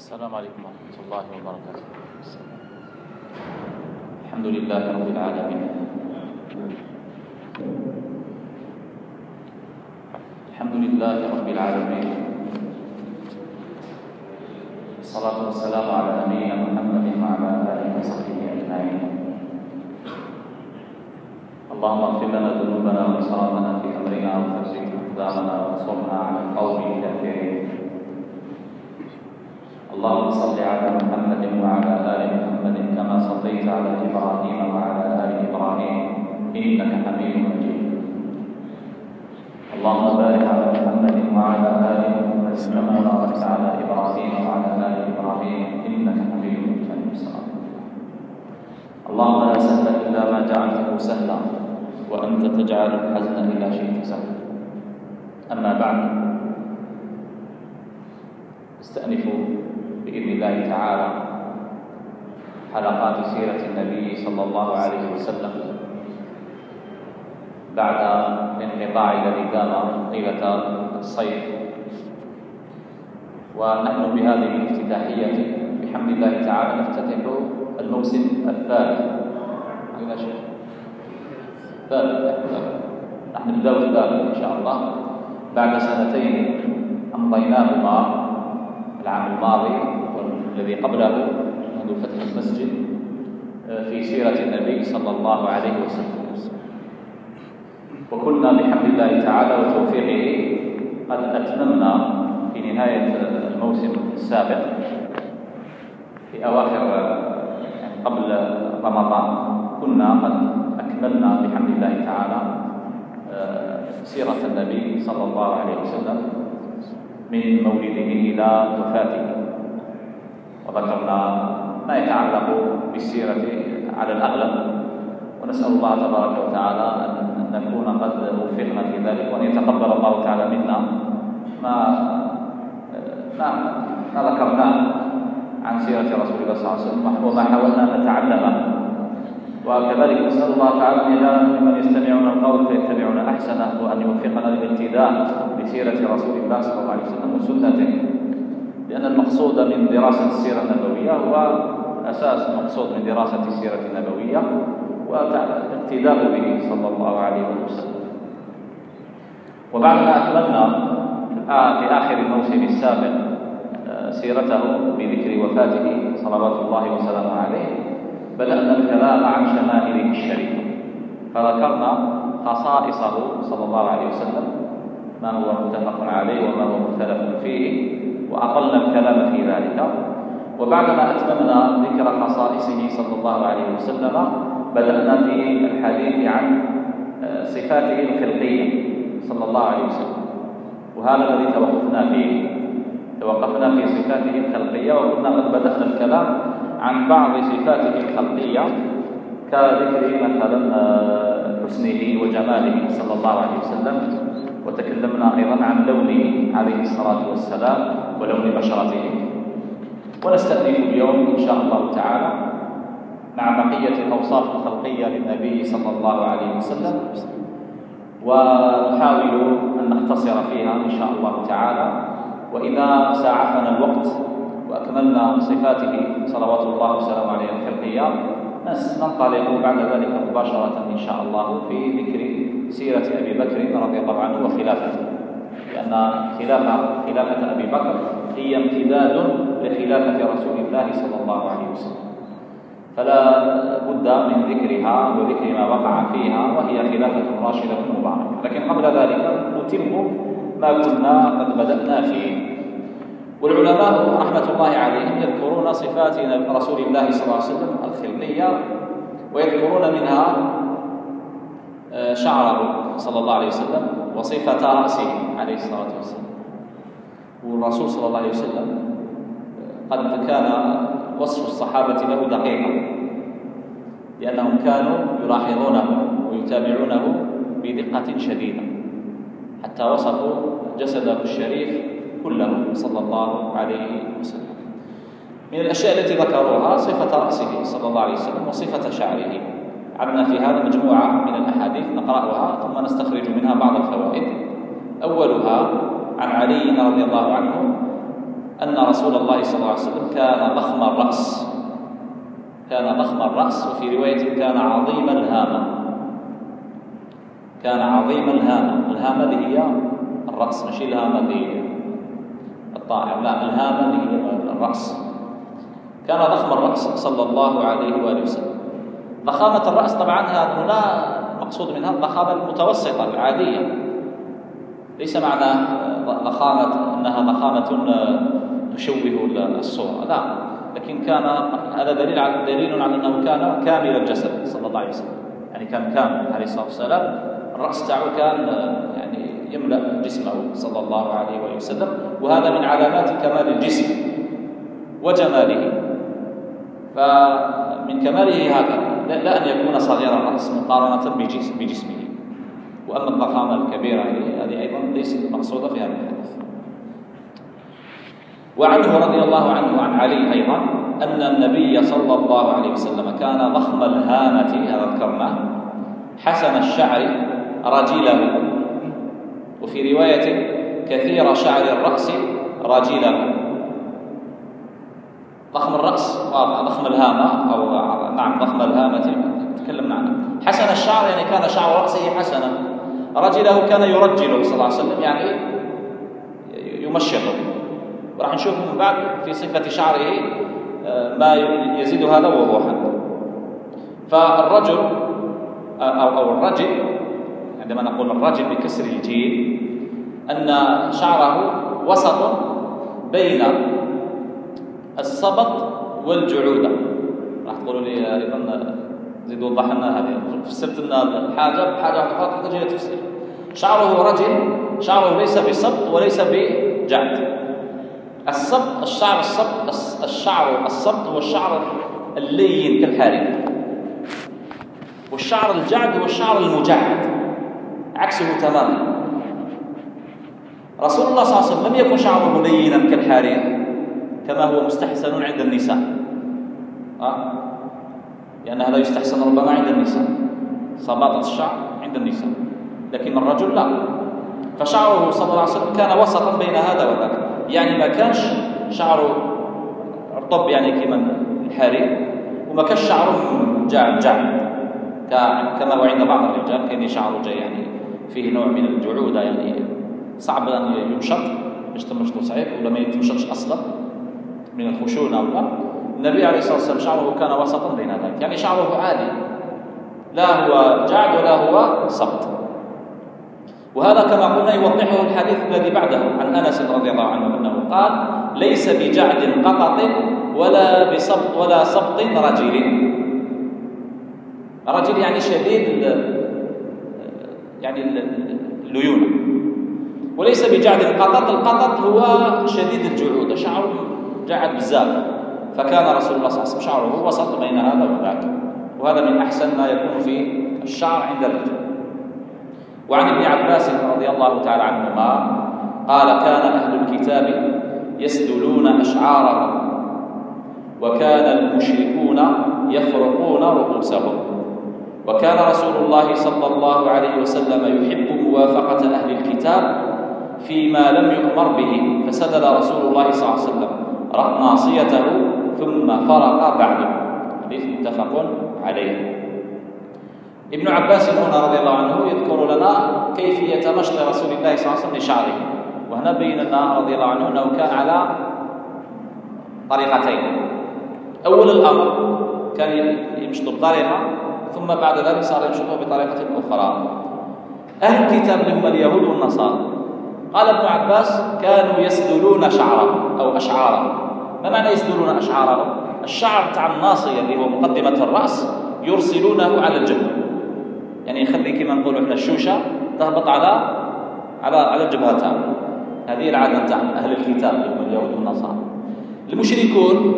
السلام عليكم ورحمة الله وبركاته. الحمد لله رب العالمين، الحمد لله رب العالمين، الصلاة والسلام على نبينا محمد وعلى آله وصحبه أجمعين. اللهم اغفر لنا ذنوبنا وإسرافنا في أمرنا وثبت أقدامنا وانصرنا على القوم الكافرين. اللهم صل على محمد وعلى آل محمد كما صليت على إبراهيم وعلى آل إبراهيم إنك حميد مجيد. اللهم بارك على محمد وعلى آل محمد كما باركت على إبراهيم وعلى آل إبراهيم إنك حميد مجيد. اللهم لا سهل إلا ما جعلته سهلا وأنت تجعل الحزن إلا شئت سهلا. أما بعد، استأنف بإذن الله تعالى حلقات سيرة النبي صلى الله عليه وسلم بعد الانقطاع الذي كان طيلة الصيف، ونحن بهذه الافتتاحية بحمد الله تعالى نفتتح الموسم الثالث. أين شيخ؟ ثالث. نحن نبدأ الثالث إن شاء الله بعد سنتين أمضيناهما، العام الماضي والذي قبله منذ فتح المسجد، في سيرة النبي صلى الله عليه وسلم. وكنا بحمد الله تعالى وتوفيقه قد أتممنا في نهاية الموسم السابق في أواخر قبل رمضان، كنا قد أكملنا بحمد الله تعالى سيرة النبي صلى الله عليه وسلم من مولده إلى وفاته، وذكرنا ما يتعلق بالسيرة على الأغلب، ونسأل الله تبارك وتعالى أن نكون قد وفقنا في ذلك، وأن يتقبل الله تعالى منا ما ذكرناه عن سيرة رسول الله صلى الله عليه وسلم وما حاولنا أن نتعلمه. وكذلك نسأل الله تعالى أن يجعلنا ممن يستمعون القول فيتبعون أحسنه، وأن يوفقنا للاقتداء بسيرة رسول الله صلى الله عليه وسلم وسنته، لأن المقصود من دراسة السيرة النبوية هو أساس المقصود من دراسة السيرة النبوية والاقتداء به صلى الله عليه وسلم. وبعد ما أكملنا في آخر الموسم السابق سيرته بذكر وفاته صلوات الله وسلامه عليه، بدأنا الكلام عن شمائله الشريفة، فذكرنا خصائصه صلى الله عليه وسلم، ما هو متفق عليه وما هو مختلف فيه، وأطلنا الكلام في ذلك. وبعدما أتممنا ذكر خصائصه صلى الله عليه وسلم، بدأنا في الحديث عن صفاته الخلقية صلى الله عليه وسلم، وهذا الذي توقفنا في صفاته الخلقية، وكنا قد بدأنا الكلام عن بعض صفاته الخلقية كذكر مثلا حسنه وجماله صلى الله عليه وسلم، وتكلمنا أيضا عن لونه عليه الصلاة والسلام ولون بشرته. ونستأنف اليوم إن شاء الله تعالى مع بقية الأوصاف الخلقية للنبي صلى الله عليه وسلم، ونحاول أن نختصر فيها إن شاء الله تعالى. وإذا ساعفنا الوقت وأكملنا صفاته صلوات الله وسلامه عليه الخلقية، ننطلق بعد ذلك مباشرة إن شاء الله في ذكر سيرة أبي بكر رضي الله عنه وخلافته، لأن خلافة أبي بكر هي امتداد لخلافة رسول الله صلى الله عليه وسلم، فلا بد من ذكرها وذكر ما وقع فيها، وهي خلافة راشدة مباركة. لكن قبل ذلك نتم ما كنا قد بدأنا فيه. والعلماء رحمة الله عليهم يذكرون صفات رسول الله صلى الله عليه وسلم الخلقية، ويذكرون منها شعره صلى الله عليه وسلم وصفة رأسه عليه الصلاة والسلام. والرسول صلى الله عليه وسلم قد كان وصف الصحابة له دقيقا، لأنهم كانوا يلاحظونه ويتابعونه بدقة شديدة، حتى وصفوا جسده الشريف كله صلى الله عليه وسلم. من الأشياء التي ذكروها صفة رأسه صلى الله عليه وسلم وصفة شعره. عندنا في هذا مجموعة من الأحاديث نقرأها ثم نستخرج منها بعض الفوائد. أولها عن علي رضي الله عنه أن رسول الله صلى الله عليه وسلم كان ضخم الرأس، كان ضخم الرأس، وفي رواية كان عظيم الهامة، كان عظيم الهامة. الهامة اللي هي الرأس، مش الهامة اللي الطائر، لا، الهامة اللي هي الرأس. كان ضخم الرأس صلى الله عليه وآله وسلم. ضخامة الرأس طبعا هنا مقصود منها الضخامة المتوسطة العادية، ليس معنى ضخامة أنها ضخامة تشوه الصورة، لا، لكن كان هذا دليل على أنه كان كامل الجسد صلى الله عليه وسلم، يعني كان كامل عليه الصلاة والسلام. الرأس تاعه كان يعني يملأ جسمه صلى الله عليه وآله وسلم، وهذا من علامات كمال الجسم وجماله. فمن كماله هذا لا أن يكون صغير الرأس مقارنة بجسمه. وأما الضخامة الكبيرة هذه أيضا ليست مقصودة في هذا الحديث. وعنه رضي الله عنه عن علي أيضا أن النبي صلى الله عليه وسلم كان ضخم الهامة، هذا ذكرناه، حسن الشعر رجله، وفي رواية كثير شعر الرأس رجله. ضخم الرأس واضح، ضخم الهامة أو نعم ضخم الهامة تكلمنا عنه. حسن الشعر يعني كان شعر رأسه حسنا. رجله كان يرجله صلى الله عليه وسلم، يعني يمشطه، وراح نشوف من بعد في صفة شعره ما يزيد هذا وضوحا. فالرجل أو الرجل، عندما نقول الرجل بكسر الجيم، أن شعره وسط بين السبط والجعودة. راح تقولوا لي أيضا زيد وضح لنا هذه، فسرت لنا الحاجة بحاجة أخرى تجي تفسير. شعره رجل، شعره ليس بسبط وليس بجعد. السبط الشعر السبط هو الشعر اللين كالحارث، والشعر الجعد هو الشعر المجعد، عكسه تماما. رسول الله صلى الله عليه وسلم لم يكن شعره لينا كالحارث كما هو مستحسن عند النساء، لأن هذا يستحسن ربما عند النساء، صباطة الشعر عند النساء، لكن الرجل لا. فشعره صلى الله عليه وسلم كان وسطا بين هذا وذاك، يعني ما كانش شعره رطب يعني كما الحرير، وما كانش شعره جعد كما هو عند بعض الرجال، كان شعره جاي يعني فيه نوع من الجعودة، يعني صعب أن يمشط، مش تمشطه صحيح ولا ما يتمشطش أصلا من الخشونة ولا. النبي عليه الصلاة والسلام شعره كان وسطا بين ذلك، يعني شعره عادي، لا هو جعد ولا هو سبط. وهذا كما قلنا يوضحه الحديث الذي بعده عن أنس رضي الله عنه أنه قال: ليس بجعد قطط ولا بسبط ولا سبط رجل. رجل يعني شديد يعني الليونة، وليس بجعد قطط. القطط هو شديد الجعود، شعره جعد بزاف. فكان رسول الله صلى الله عليه وسلم شعره وسط بين هذا وذاك، وهذا من أحسن ما يكون في الشعر عند الرجل. وعن ابن عباس رضي الله تعالى عنهما قال: كان أهل الكتاب يسدلون أشعارهم، وكان المشركون يفرقون رؤوسهم، وكان رسول الله صلى الله عليه وسلم يحب موافقة أهل الكتاب فيما لم يؤمر به، فسدل رسول الله صلى الله عليه وسلم ناصيته ثم فرق بعده. حديث متفق عليه. ابن عباس هنا رضي الله عنه يذكر لنا كيفية مشط رسول الله صلى الله عليه وسلم لشعره، وهنا بين لنا رضي الله عنه أنه كان على طريقتين. أول الأمر كان يمشط بطريقة، ثم بعد ذلك صار يمشطه بطريقة أخرى. أهل الكتاب اللي هم اليهود والنصارى، قال ابن عباس كانوا يسدلون شعرهم أو أشعارهم. ما معنى يسدلون أشعارهم؟ الشعر تاع الناصية اللي هو مقدمة الرأس يرسلونه على الجبهة، يعني يخلي كما نقولوا احنا الشوشة تهبط على الجبهة تاعه. هذه العادة تاع أهل الكتاب اللي هم اليهود والنصارى. المشركون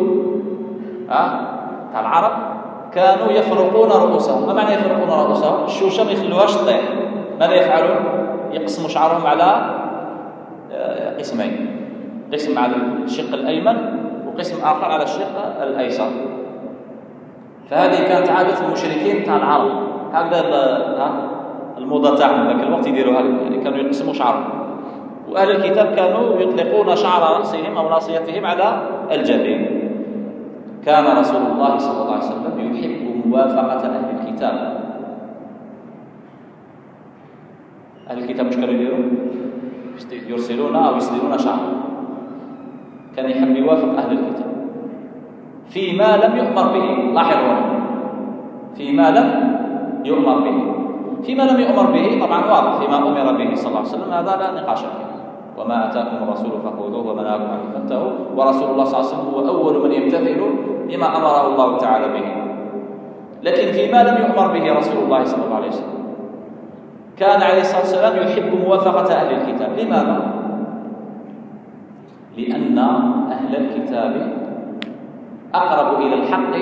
تاع العرب كانوا يفرقون رؤوسهم. ما معنى يفرقون رؤوسهم؟ الشوشة ما يخلوهاش تطيح. ماذا يفعلون؟ يقسموا شعرهم على قسمين، قسم على الشق الأيمن وقسم آخر على الشق الأيسر. فهذه كانت عادة المشركين تاع العرب، هكذا الموضة تاعهم ذاك الوقت يديروا هكذا، يعني كانوا يقسموا شعرهم. وأهل الكتاب كانوا يطلقون شعر رأسهم أو ناصيتهم على الجبين. كان رسول الله صلى الله عليه وسلم يحب موافقة أهل الكتاب. أهل الكتاب مش كانوا يرسلون أو يسدلون شعر، كان يحب يوافق أهل الكتاب فيما لم يؤمر به. لاحظوا فيما لم يؤمر به، فيما لم يؤمر به طبعا واضح، فيما أمر به صلى الله عليه وسلم هذا لا نقاش فيه. وما أتاكم الرسول فخذوه وما نهاكم عنه فانتهوا، ورسول الله صلى الله عليه وسلم هو أول من يمتثل بما أمره الله تعالى به. لكن فيما لم يؤمر به رسول الله صلى الله عليه وسلم كان عليه الصلاة والسلام يحب موافقة أهل الكتاب. لماذا؟ لأن أهل الكتاب أقرب إلى الحق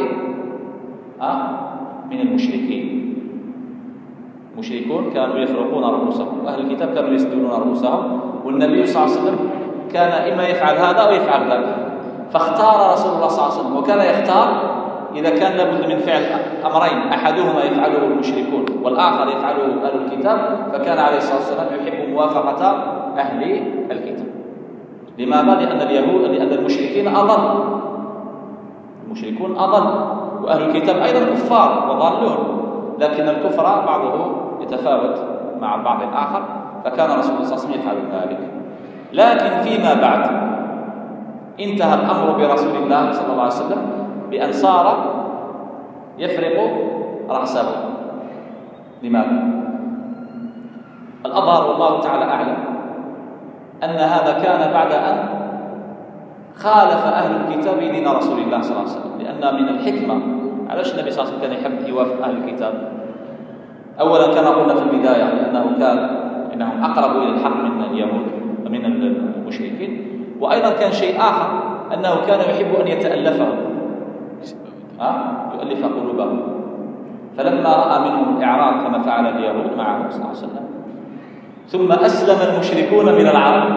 من المشركين. المشركون كانوا يفرقون رؤوسهم، وأهل الكتاب كانوا يسدلون رؤوسهم، والنبي صلى الله عليه وسلم كان إما يفعل هذا أو يفعل ذاك، فاختار رسول الله صلى الله عليه وسلم. وكان يختار إذا كان لابد من فعل أمرين أحدهما يفعله المشركون والآخر يفعله أهل الكتاب، فكان عليه الصلاة والسلام يحب موافقة أهل الكتاب. لماذا؟ لأن المشركين أضل، المشركون أضل، وأهل الكتاب أيضا كفار وضالون، لكن الكفر بعضه يتفاوت مع البعض الآخر، فكان رسول الله صلى الله عليه وسلم يفعل ذلك. لكن فيما بعد انتهى الأمر برسول الله صلى الله عليه وسلم بأن صار يفرق رأسه. لماذا؟ الأظهر والله تعالى أعلم أن هذا كان بعد أن خالف أهل الكتاب دين رسول الله صلى الله عليه وسلم. لأن من الحكمة، علاش النبي صلى الله عليه وسلم كان يحب يوافق أهل الكتاب؟ أولا كما قلنا في البداية إنهم أقرب إلى الحق من اليهود ومن المشركين، وأيضا كان شيء آخر أنه كان يحب أن يتألفهم، يؤلف قلوبهم. فلما رأى منهم الإعراض كما فعل اليهود معه صلى الله عليه وسلم، ثم أسلم المشركون من العرب،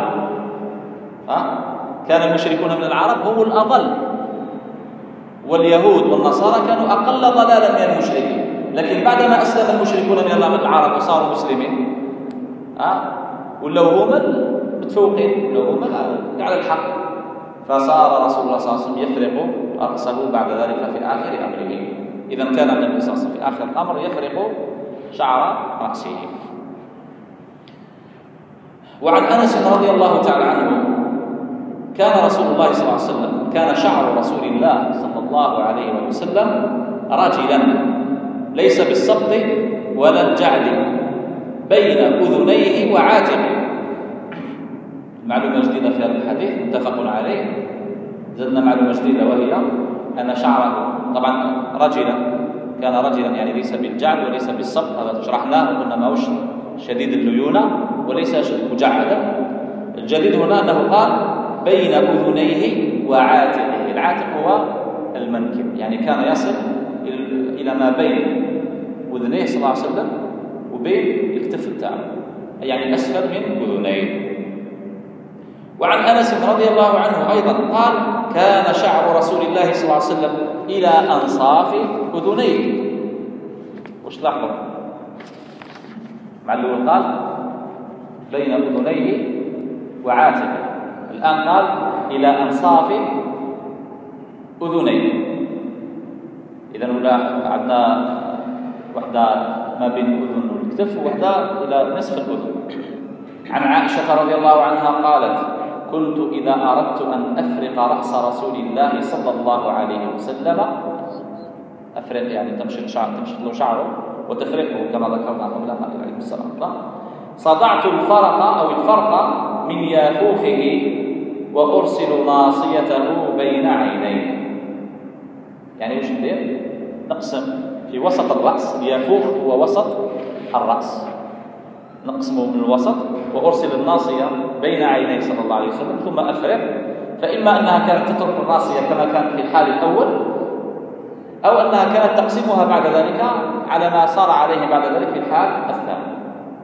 كان المشركون من العرب هم الأضل، واليهود والنصارى كانوا أقل ضلالا من المشركين. لكن بعدما أسلم المشركون من العرب وصاروا مسلمين ولو هم متفوقين، ولو هم على الحق، فصار رسول الله صلى الله عليه وسلم يفرق رأسه بعد ذلك في آخر أمره. إذا كان النبي صلى الله عليه وسلم في آخر الأمر يفرق شعر رأسه. وعن أنس رضي الله تعالى عنه كان رسول الله صلى الله عليه وسلم كان شعر رسول الله صلى الله عليه وسلم رجلا ليس بالسبط ولا الجعد بين أذنيه وعاتقه. معلومة جديدة في هذا الحديث متفق عليه، زدنا معلومة جديدة وهي أن شعره طبعا كان رجلا يعني ليس بالجعد وليس بالسبط، هذا شرحناه وقلنا ما هوش شديد الليونة وليس مجعدا. الجديد هنا أنه قال بين أذنيه وعاتقه. العاتق هو المنكب، يعني كان يصل إلى ما بين أذنيه صلى الله عليه وسلم وبين الكتف بتاعه، يعني أسفل من أذنيه. وعن أنس رضي الله عنه أيضا قال كان شعر رسول الله صلى الله عليه وسلم إلى أنصاف أذنيه. وش لاحظوا؟ مع الأول قال بين أذنيه وعاتقه، الآن قال إلى أنصاف أذنيه. إذا عندنا وحدة ما بين الأذن والكتف ووحدة إلى نصف الأذن. عن عائشة رضي الله عنها قالت كنت إذا أردت أن أفرق رأس رسول الله صلى الله عليه وسلم، أفرق يعني تمشط له شعره وتفرقه كما ذكرنا قبل عليه السلام، صدعت الفرق أو الفرق من يافوخه وأرسل ناصيته بين عينيه. يعني وش ندير؟ نقسم في وسط الرأس، اليافوخ هو وسط الرأس، نقسمه من الوسط وأرسل الناصية بين عينيه صلى الله عليه وسلم ثم أفرق. فإما أنها كانت تترك الناصية كما كانت في الحال الأول، أو أنها كانت تقسمها بعد ذلك على ما صار عليه بعد ذلك في الحال الثاني.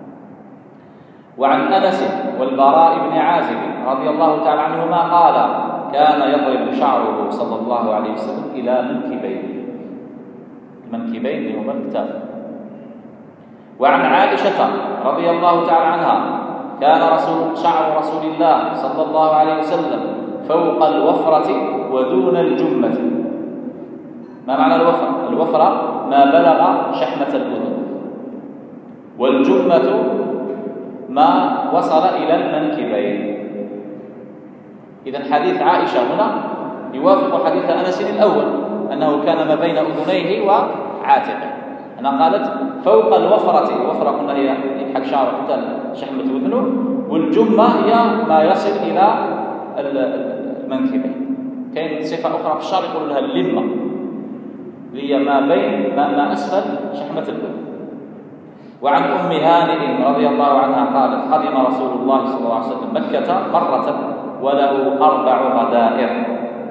وعن أنس والبراء بن عازب رضي الله تعالى عنهما قال كان يضرب شعره صلى الله عليه وسلم إلى منكبين، المنكبين اللي هما الكتاف. وعن عائشة رضي الله تعالى عنها كان شعر رسول الله صلى الله عليه وسلم فوق الوفرة ودون الجمة. ما معنى الوفرة؟ الوفرة ما بلغ شحمة الأذن، والجمة ما وصل إلى المنكبين. إذن حديث عائشة هنا يوافق حديث أنس الأول أنه كان ما بين أذنيه وعاتقه. أنا قالت فوق الوفرة، الوفرة قلنا هي حق شعر حتى شحمة أذنه، والجمة هي ما يصل إلى المنكبين. كاين صفة أخرى في الشعر يقول لها اللمة، اللي هي ما بين ما أسفل شحمة الأذن. وعن أم هانئ رضي الله عنها قالت قدم رسول الله صلى الله عليه وسلم مكة مرة وله 4 غدائر.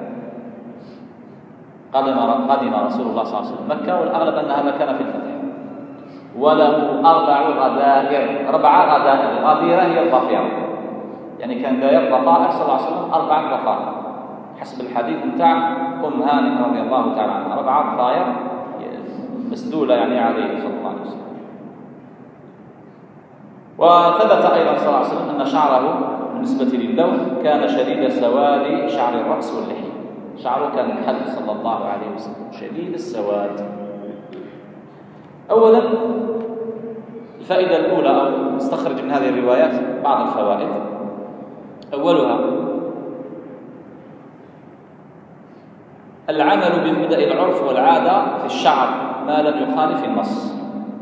قدم رسول الله صلى الله عليه وسلم مكة، والأغلب أن هذا كان في الفتح، وله 4 غدائر. 4 غدائر، غديرة هي الضفيرة، يعني كان داير ضفائر صلى الله عليه وسلم 4 ضفائر حسب الحديث بتاع أم هانئ رضي الله تعالى عنها، 4 ضفائر مسدولة يعني عليه صلى الله عليه وسلم. وثبت أيضا صلى الله عليه وسلم أن شعره بالنسبة للون كان شديد سواد شعر الرأس واللحية. شعره كان محل صلى الله عليه وسلم شديد السواد. أولا الفائدة الأولى، أو نستخرج من هذه الروايات بعض الفوائد. أولها العمل بمبدأ العرف والعادة في الشعر ما لم يخالف النص.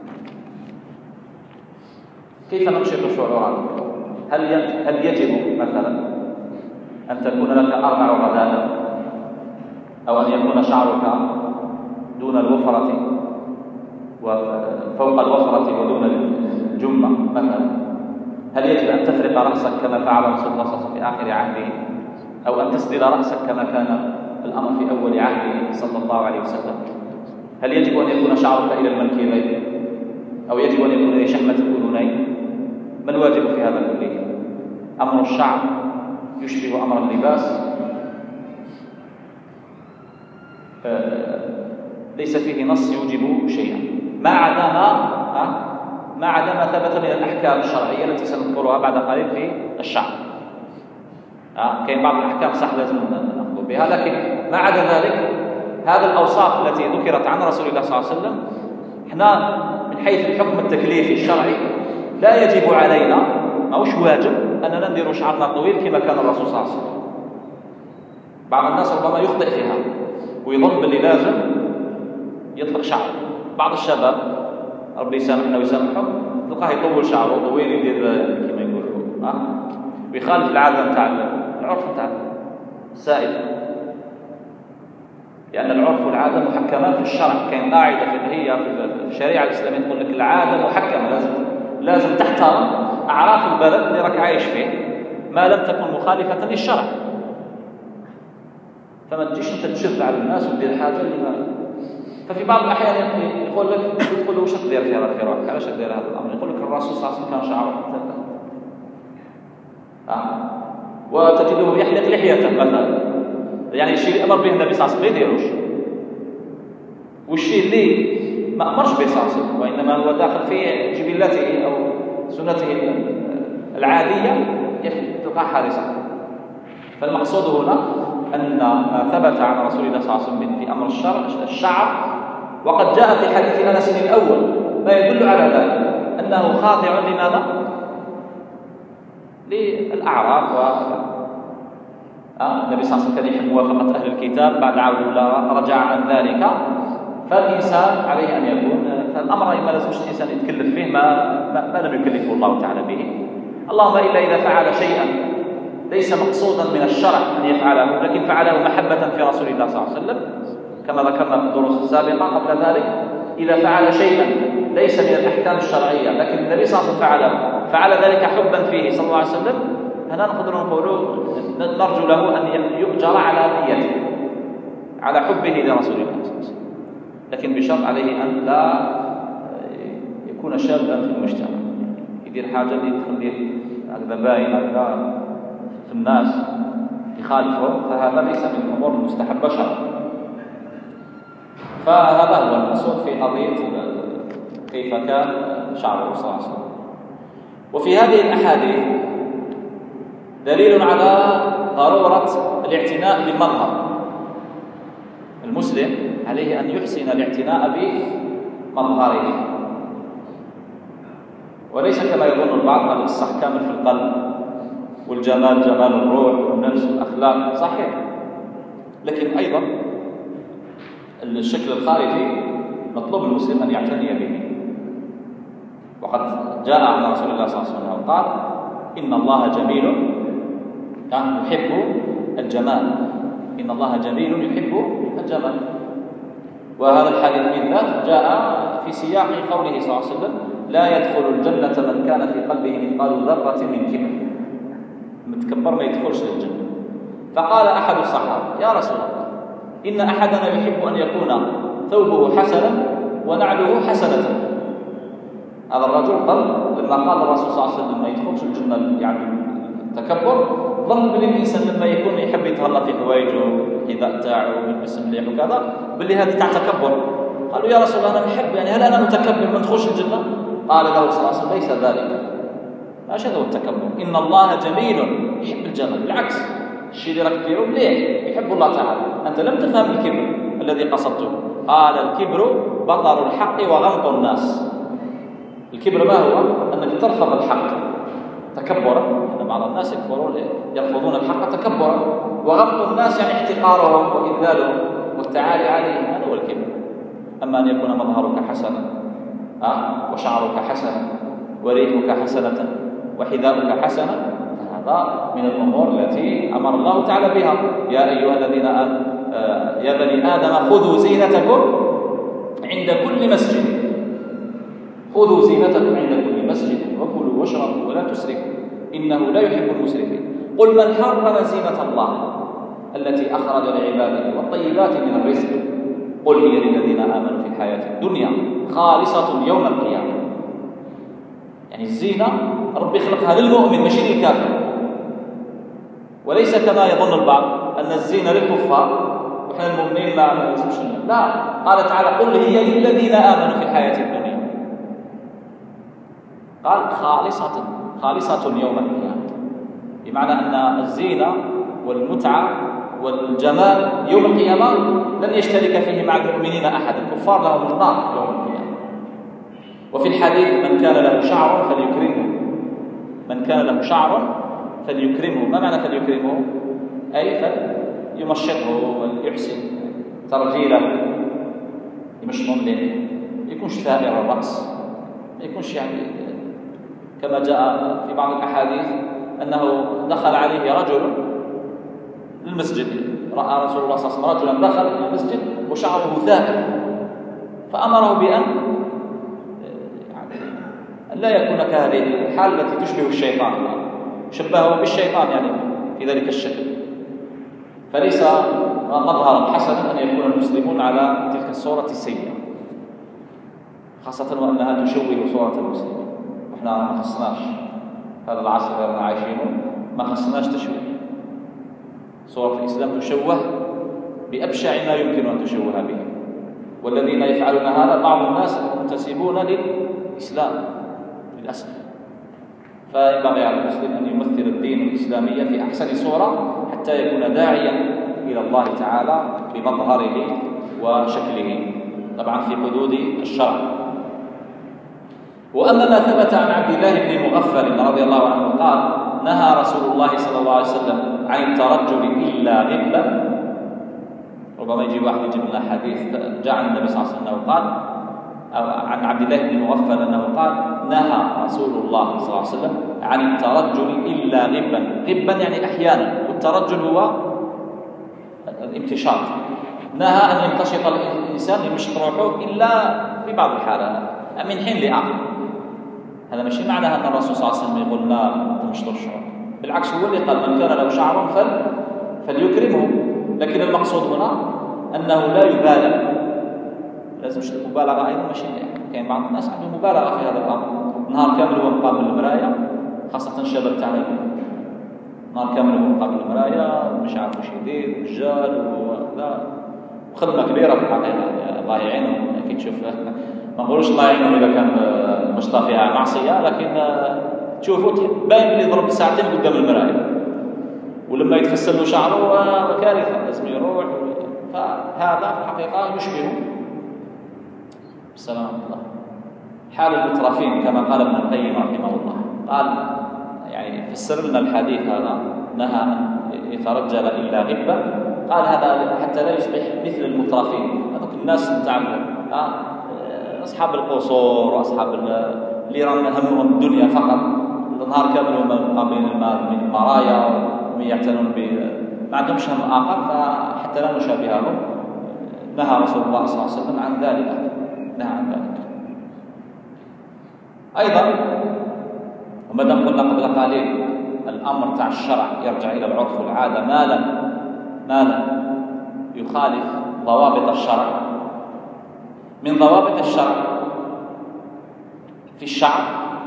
كيف ننشط شعورنا؟ هل يجب مثلا أن تكون لك 4 غدائر، أو أن يكون شعرك دون الوفرة وفوق الوفرة ودون الجمة مثلا؟ هل يجب أن تفرق رأسك كما فعل رسول الله صلى الله عليه وسلم في آخر عهده، أو أن تسدل رأسك كما كان الأمر في أول عهده صلى الله عليه وسلم؟ هل يجب أن يكون شعرك إلى المنكبين، أو يجب أن يكون إلى شحمة الأذنين؟ ما الواجب في هذا كله؟ أمر الشعر يشبه أمر اللباس، ليس فيه نص يوجب شيئا ما عدا ما ثبت من الأحكام الشرعية التي سنذكرها بعد قليل في الشعر. كاين بعض الأحكام صح لازم نأخذ بها، لكن ما عدا ذلك هذه الأوصاف التي ذكرت عن رسول الله صلى الله عليه وسلم، احنا من حيث الحكم التكليفي الشرعي لا يجب علينا، ماهوش واجب أننا نديروا شعرنا طويل كما كان الرسول صلى الله عليه وسلم. بعض الناس ربما يخطئ فيها ويظن باللي لازم يطلق شعره. بعض الشباب ربي يسامحنا ويسامحهم تلقاه يطول شعره طويل، يدير كما يقولوا ويخالف العاده نتاع العرف نتاع السائد، لأن العرف والعاده محكمات في الشرع. كاين قاعده فقهيه في الشريعه الإسلامية تقول لك العاده محكمه، لازم تحترم أعراف البلد اللي راك عايش فيه ما لم تكن مخالفة للشرع. فما تجيش انت تشد على الناس وتدير حاجه اللي ما. ففي بعض الاحيان يقول لك تقول له واش تدير في روحك، علاش تدير هذا الامر؟ يقول لك الرسول صلى الله عليه وسلم كان شعره وتجده يحلق لحيته مثلا، يعني الشيء اللي امر به النبي صلى الله عليه وسلم ما يديروش، والشيء اللي ما امرش به صلى الله عليه وسلم وانما هو داخل في جبلته او سنته العاديه تلقى حارسه. فالمقصود هنا أن ما ثبت عن رسول الله صلى الله عليه وسلم في أمر الشعر، وقد جاء في حديث أنس الأول ما يدل على ذلك أنه خاضع لماذا؟ للأعراف. النبي صلى الله عليه وسلم كان يحب موافقة أهل الكتاب بعد عود الله رجع عن ذلك. فالإنسان عليه أن يكون الأمر ما لازمش الإنسان يتكلف فيه ما لم يكلفه الله تعالى به، اللهم إلا إذا فعل شيئا ليس مقصودا من الشرع أن يفعله، لكن فعله محبة في رسول الله صلى الله عليه وسلم كما ذكرنا في الدروس السابقة قبل ذلك. إذا فعل شيئا ليس من الأحكام الشرعية لكن النبي صلى الله عليه وسلم فعل ذلك حبا فيه صلى الله عليه وسلم، هنا نقدر نقول نرجو له أن يؤجر على نيته على حبه لرسول الله صلى الله عليه وسلم، لكن بشرط عليه أن لا يكون شابا في المجتمع، يدير حاجة اللي تخليه هكذا باين هكذا في الناس يخالفهم، فهذا ليس من الأمور المستحبة شرعا. فهذا هو المقصود في قضية كيف كان شعره صلى الله عليه وسلم. وفي هذه الأحاديث دليل على ضرورة الاعتناء بالمظهر. المسلم عليه أن يحسن الاعتناء بمظهره، وليس كما يظن البعض أن الصح كامل في القلب والجمال جمال الروح والنفس والأخلاق، صحيح، لكن أيضا الشكل الخارجي مطلوب المسلم أن يعتني به. وقد جاء عن رسول الله صلى الله عليه وسلم قال: إن الله جميل يحب الجمال، إن الله جميل يحب الجمال. وهذا الحديث بالذات جاء في سياق قوله صلى الله عليه وسلم: لا يدخل الجنة من كان في قلبه مثقال ذرة من كبر. متكبر ما يدخلش للجنة. فقال أحد الصحابة: يا رسول الله، إن أحدنا يحب أن يكون ثوبه حسنا ونعله حسنة. هذا الرجل ظن لما قال الرسول صلى الله عليه وسلم ما يدخلش الجنة يعني التكبر، ظن باللي الإنسان لما يكون يحب يتهلا في حوايجه الحذاء تاعه ويلبس مليح وكذا باللي هذه تاع تكبر. قالوا: يا رسول الله، أنا نحب، يعني هل أنا متكبر ما ندخلش الجنة؟ قال له صلى الله عليه وسلم: ليس ذلك، اش هذا هو التكبر. إن الله جميل يحب الجمال، بالعكس الشيء اللي راك ديرو مليح يحب الله تعالى. أنت لم تفهم الكبر الذي قصدته. قال: الكبر بطر الحق وغمط الناس. الكبر ما هو؟ أنك ترفض الحق تكبرا، يعني بعض الناس يرفضون الحق تكبرا، وغمط الناس يعني احتقارهم وإذلالهم والتعالي عليهم، هذا هو الكبر. أما أن يكون مظهرك حسنا وشعرك حسنا وريحك حسنة وحذاؤك حسنا، فهذا من الأمور التي أمر الله تعالى بها: يا أيها الذين يا بني آدم خذوا زينتكم عند كل مسجد، خذوا زينتكم عند كل مسجد وكلوا واشربوا ولا تسرفوا إنه لا يحب المسرفين. قل من حرم زينة الله التي أخرج لعباده والطيبات من الرزق قل هي للذين آمنوا في الحياة الدنيا خالصة يوم القيامة. يعني الزينة ربي خلقها للمؤمن مش للكافر، وليس كما يظن البعض أن الزينة للكفار وإحنا المؤمنين ما نلبسش. لا، قال تعالى: قل هي للذين آمنوا في الحياة الدنيا. قال خالصة يوم القيامة، بمعنى أن الزينة والمتعة والجمال يوم القيامة لن يشترك فيه مع المؤمنين أحد، الكفار لهم النار يوم القيامة. وفي الحديث: من كان له شعر فليكرمه، من كان له شعر فليكرمه. ما معنى فليكرمه؟ أي فليمشطه ويحسن ترجيله، يمشط ليه، ما يكونش ثائر الرأس، ما يكونش يعني كما جاء في بعض الأحاديث أنه دخل عليه رجل للمسجد، رأى رسول الله صلى الله عليه وسلم رجلا دخل إلى المسجد وشعره ثائر، فأمره بأن لا يكون كهذه الحال التي تشبه الشيطان، شبهه بالشيطان يعني في ذلك الشكل. فليس مظهرا حسنا أن يكون المسلمون على تلك الصورة السيئة، خاصة وأنها تشوه صورة المسلمين. وإحنا ما خصناش هذا العصر اللي عايشينه، ما خصناش تشويه. صورة الإسلام تشوه بأبشع ما يمكن أن تشوه به، والذين يفعلون هذا بعض الناس منتسبون للإسلام للأسف. فينبغي على المسلم أن يمثل الدين الإسلامي في أحسن صورة حتى يكون داعيا إلى الله تعالى بمظهره وشكله، طبعا في حدود الشرع. وأما ما ثبت عن عبد الله بن مغفل رضي الله عنه قال: نهى رسول الله صلى الله عليه وسلم عن الترجل إلا غبا. ربما يجي واحد يجيب لنا حديث جاء عن النبي صلى الله عليه وسلم قال، أو عن عبد الله بن مغفل أنه قال: نهى رسول الله صلى الله عليه وسلم عن الترجل إلا غبا. غبا يعني أحيانا، والترجل هو الامتشاط. نهى أن يمتشط الإنسان يمشط روحه إلا في بعض الحالات من حين لآخر. هذا ماشي معناه أن الرسول صلى الله عليه وسلم يقول لا تمشطوا الشعر، بالعكس هو اللي قال: من كان له شعر فليكرمه. لكن المقصود هنا أنه لا يبالغ، لازمش المبالغة أيضا ماشي مليح. كاين بعض الناس عندهم مبالغة في هذا الأمر، نهار كامل هو مقابل المراية، خاصة الشباب تاعنا، نهار كامل هو مقابل المراية مش عارف واش يدير رجال ولا خدمة كبيرة في الحقيقة. الله يعينهم. كي تشوف ما نقولوش الله يعينهم إذا كان مشطى فيها معصية، لكن تشوفوا باين اللي يضرب ساعتين قدام المرايه، ولما يتفسر له شعره كارثه، لازم يروح. فهذا في الحقيقه يشبه سلام الله حال المترفين كما قال ابن القيم رحمه الله. قال يعني فسر لنا الحديث هذا، نهى أن يترجل إلا غبة. قال هذا حتى لا يصبح مثل المترفين، هذوك الناس نتعلم أصحاب القصور وأصحاب اللي همهم الدنيا فقط، النهار كامل هم قابلين من المرايا ويعتنون ما عندهمش هم آخر، فحتى لا نشابههم نهى رسول الله صلى الله عليه وسلم عن ذلك، نهى عن ذلك. أيضا وما دام قلنا قبل قليل الأمر تاع الشرع يرجع إلى العرف والعادة ما لم يخالف ضوابط الشرع. من ضوابط الشرع في الشعر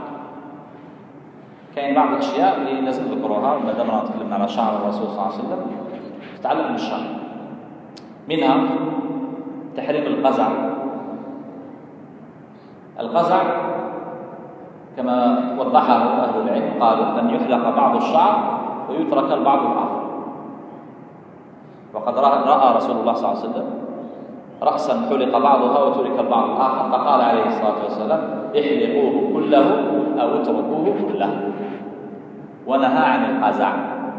كاين بعض الأشياء اللي لازم نذكروها ما دام تكلمنا على شعر الرسول صلى الله عليه وسلم تتعلق بالشعر. منها تحريم القزع. القزع كما وضحه أهل العلم قالوا أن يحلق بعض الشعر ويترك البعض الآخر. وقد رأى رسول الله صلى الله عليه وسلم رأسا حلق بعضها وترك البعض الآخر، فقال عليه الصلاة والسلام احلقوه كله أو اتركوه كله، ونهى عن القزع.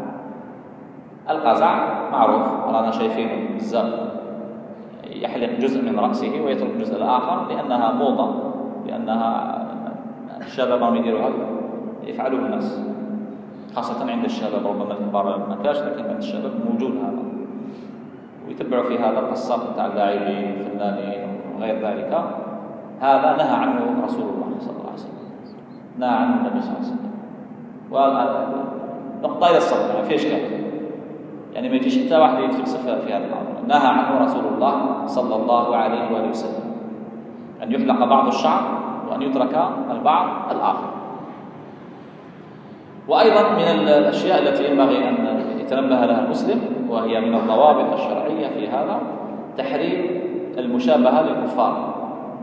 القزع معروف رانا شايفينه بزاف، يحلق جزء من رأسه ويترك الجزء الآخر لأنها موضة، لأنها الشباب راهم يديروا هذا، يفعلوه الناس خاصة عند الشباب، ربما الكبار ما كاش لكن عند الشباب موجود هذا، ويتبعوا في هذا القصات نتاع اللاعبين والفنانين وغير ذلك. هذا نهى عنه رسول الله صلى الله عليه وسلم، نهى عنه النبي صلى الله عليه وسلم. ونقطة إلى الصدر ما فيش كلام، يعني ما يجيش حتى واحد يتفلسف في هذا الأمر. نهى عنه رسول الله صلى الله عليه وآله وسلم أن يحلق بعض الشعر وأن يترك البعض الآخر. وأيضا من الأشياء التي ينبغي أن يتنبه لها المسلم وهي من الضوابط الشرعية في هذا تحريم المشابهة للكفار.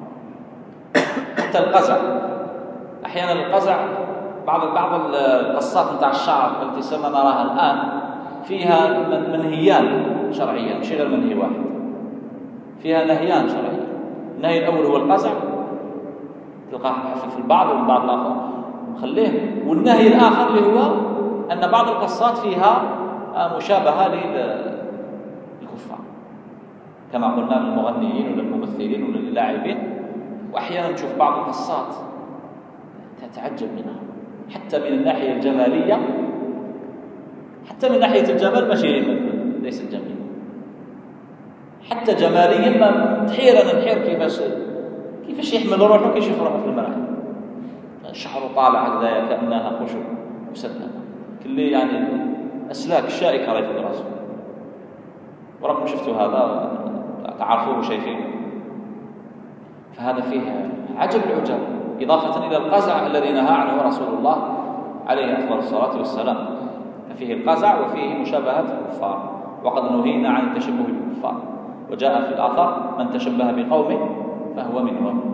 حتى القزع، أحيانا القزع بعض القصات نتاع الشعر التي صرنا نراها الآن فيها منهيان شرعيا، مش غير منهي واحد، فيها نهيان شرعيا. النهي الأول هو القزع، تلقاه في البعض والبعض الآخر خليه. والنهي الآخر اللي هو أن بعض القصات فيها مشابهة للكفار كما قلنا للمغنيين وللممثلين وللاعبين. وأحيانا نشوف بعض القصات تتعجب منها حتى من الناحية الجمالية، حتى من ناحية الجمال ماشي ليس الجميل، حتى جماليا ما تحير أنا نحير كيفاش يحمل روحه كيف يشوف روحه في المرأة، شعره طالع هكذا كأنها خشب مسدة، كل يعني أسلاك الشائكة راهي في راسه. وراكم شفتوا هذا تعرفوه شايفين، فهذا فيه عجب العجاب، إضافة إلى القزع الذي نهى عنه رسول الله عليه أفضل الصلاة والسلام. ففيه القزع وفيه مشابهة الكفار، وقد نهينا عن التشبه بالكفار. وجاء في الآخر من تشبه بقوم فهو منهم.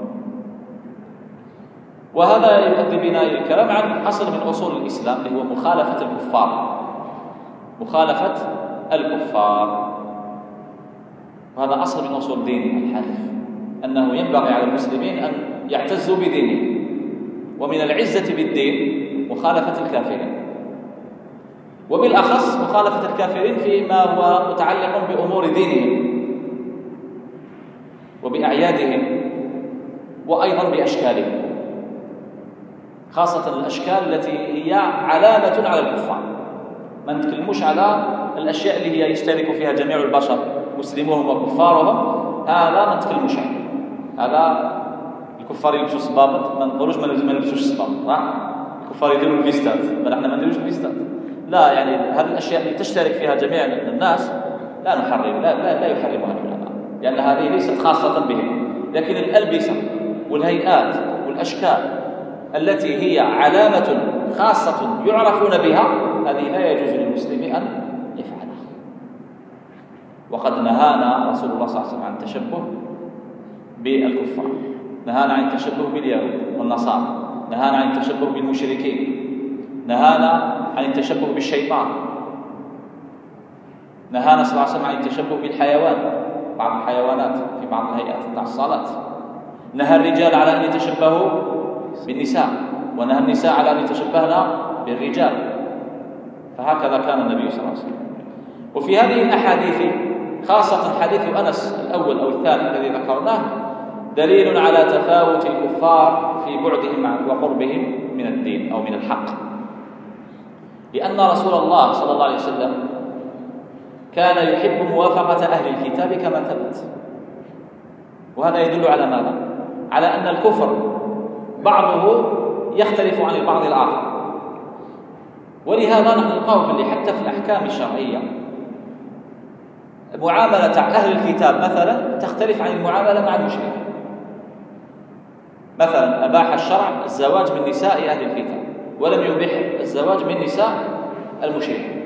وهذا يؤدي بنا إلى الكلام عن أصل من أصول الإسلام اللي هو مخالفة الكفار، مخالفة الكفار. وهذا أصل من أصول دين الحنيف، أنه ينبغي على المسلمين أن يعتزوا بدينهم، ومن العزة بالدين مخالفة الكافرين، وبالأخص مخالفة الكافرين فيما هو متعلق بأمور دينهم وبأعيادهم وأيضا بأشكالهم، خاصة الأشكال التي هي علامة على الكفار. ما نتكلموش على الأشياء اللي هي يشترك فيها جميع البشر مسلموهم وكفارهم، هذا ما نتكلموش عنه. هذا الكفار يلبسوا صبابط، ما نقولوش ما نلبسوش صبابط، الكفار يديروا الفيستات، بل احنا ما نديروش الفيستات. لا، يعني هذه الأشياء اللي تشترك فيها جميع الناس لا نحرم، لا يحرمها العلماء، لأن هذه ليست خاصة بهم. لكن الألبسة والهيئات والأشكال التي هي علامة خاصة يعرفون بها، هذه لا يجوز للمسلم أن يفعلها. وقد نهانا رسول الله صلى الله عليه وسلم عن التشبه بالكفار، نهانا عن التشبه باليهود والنصارى، نهانا عن التشبه بالمشركين، نهانا عن التشبه بالشيطان، نهانا صلى الله عليه وسلم عن التشبه بالحيوان، بعض الحيوانات في بعض الهيئات بتاع الصلاة. نهى الرجال على أن يتشبهوا بالنساء، ونهى النساء على أن يتشبهن بالرجال. فهكذا كان النبي صلى الله عليه وسلم. وفي هذه الأحاديث خاصة حديث أنس الأول أو الثاني الذي ذكرناه دليل على تفاوت الكفار في بعدهم وقربهم من الدين أو من الحق، لأن رسول الله صلى الله عليه وسلم كان يحب موافقة أهل الكتاب كما ثبت. وهذا يدل على ماذا؟ على أن الكفر بعضه يختلف عن البعض الآخر. ولهذا نحن نقول حتى في الأحكام الشرعية معاملة أهل الكتاب مثلا تختلف عن المعاملة مع المشركين. مثلا أباح الشرع الزواج من نساء أهل الكتاب ولم يبح الزواج من نساء المشركين،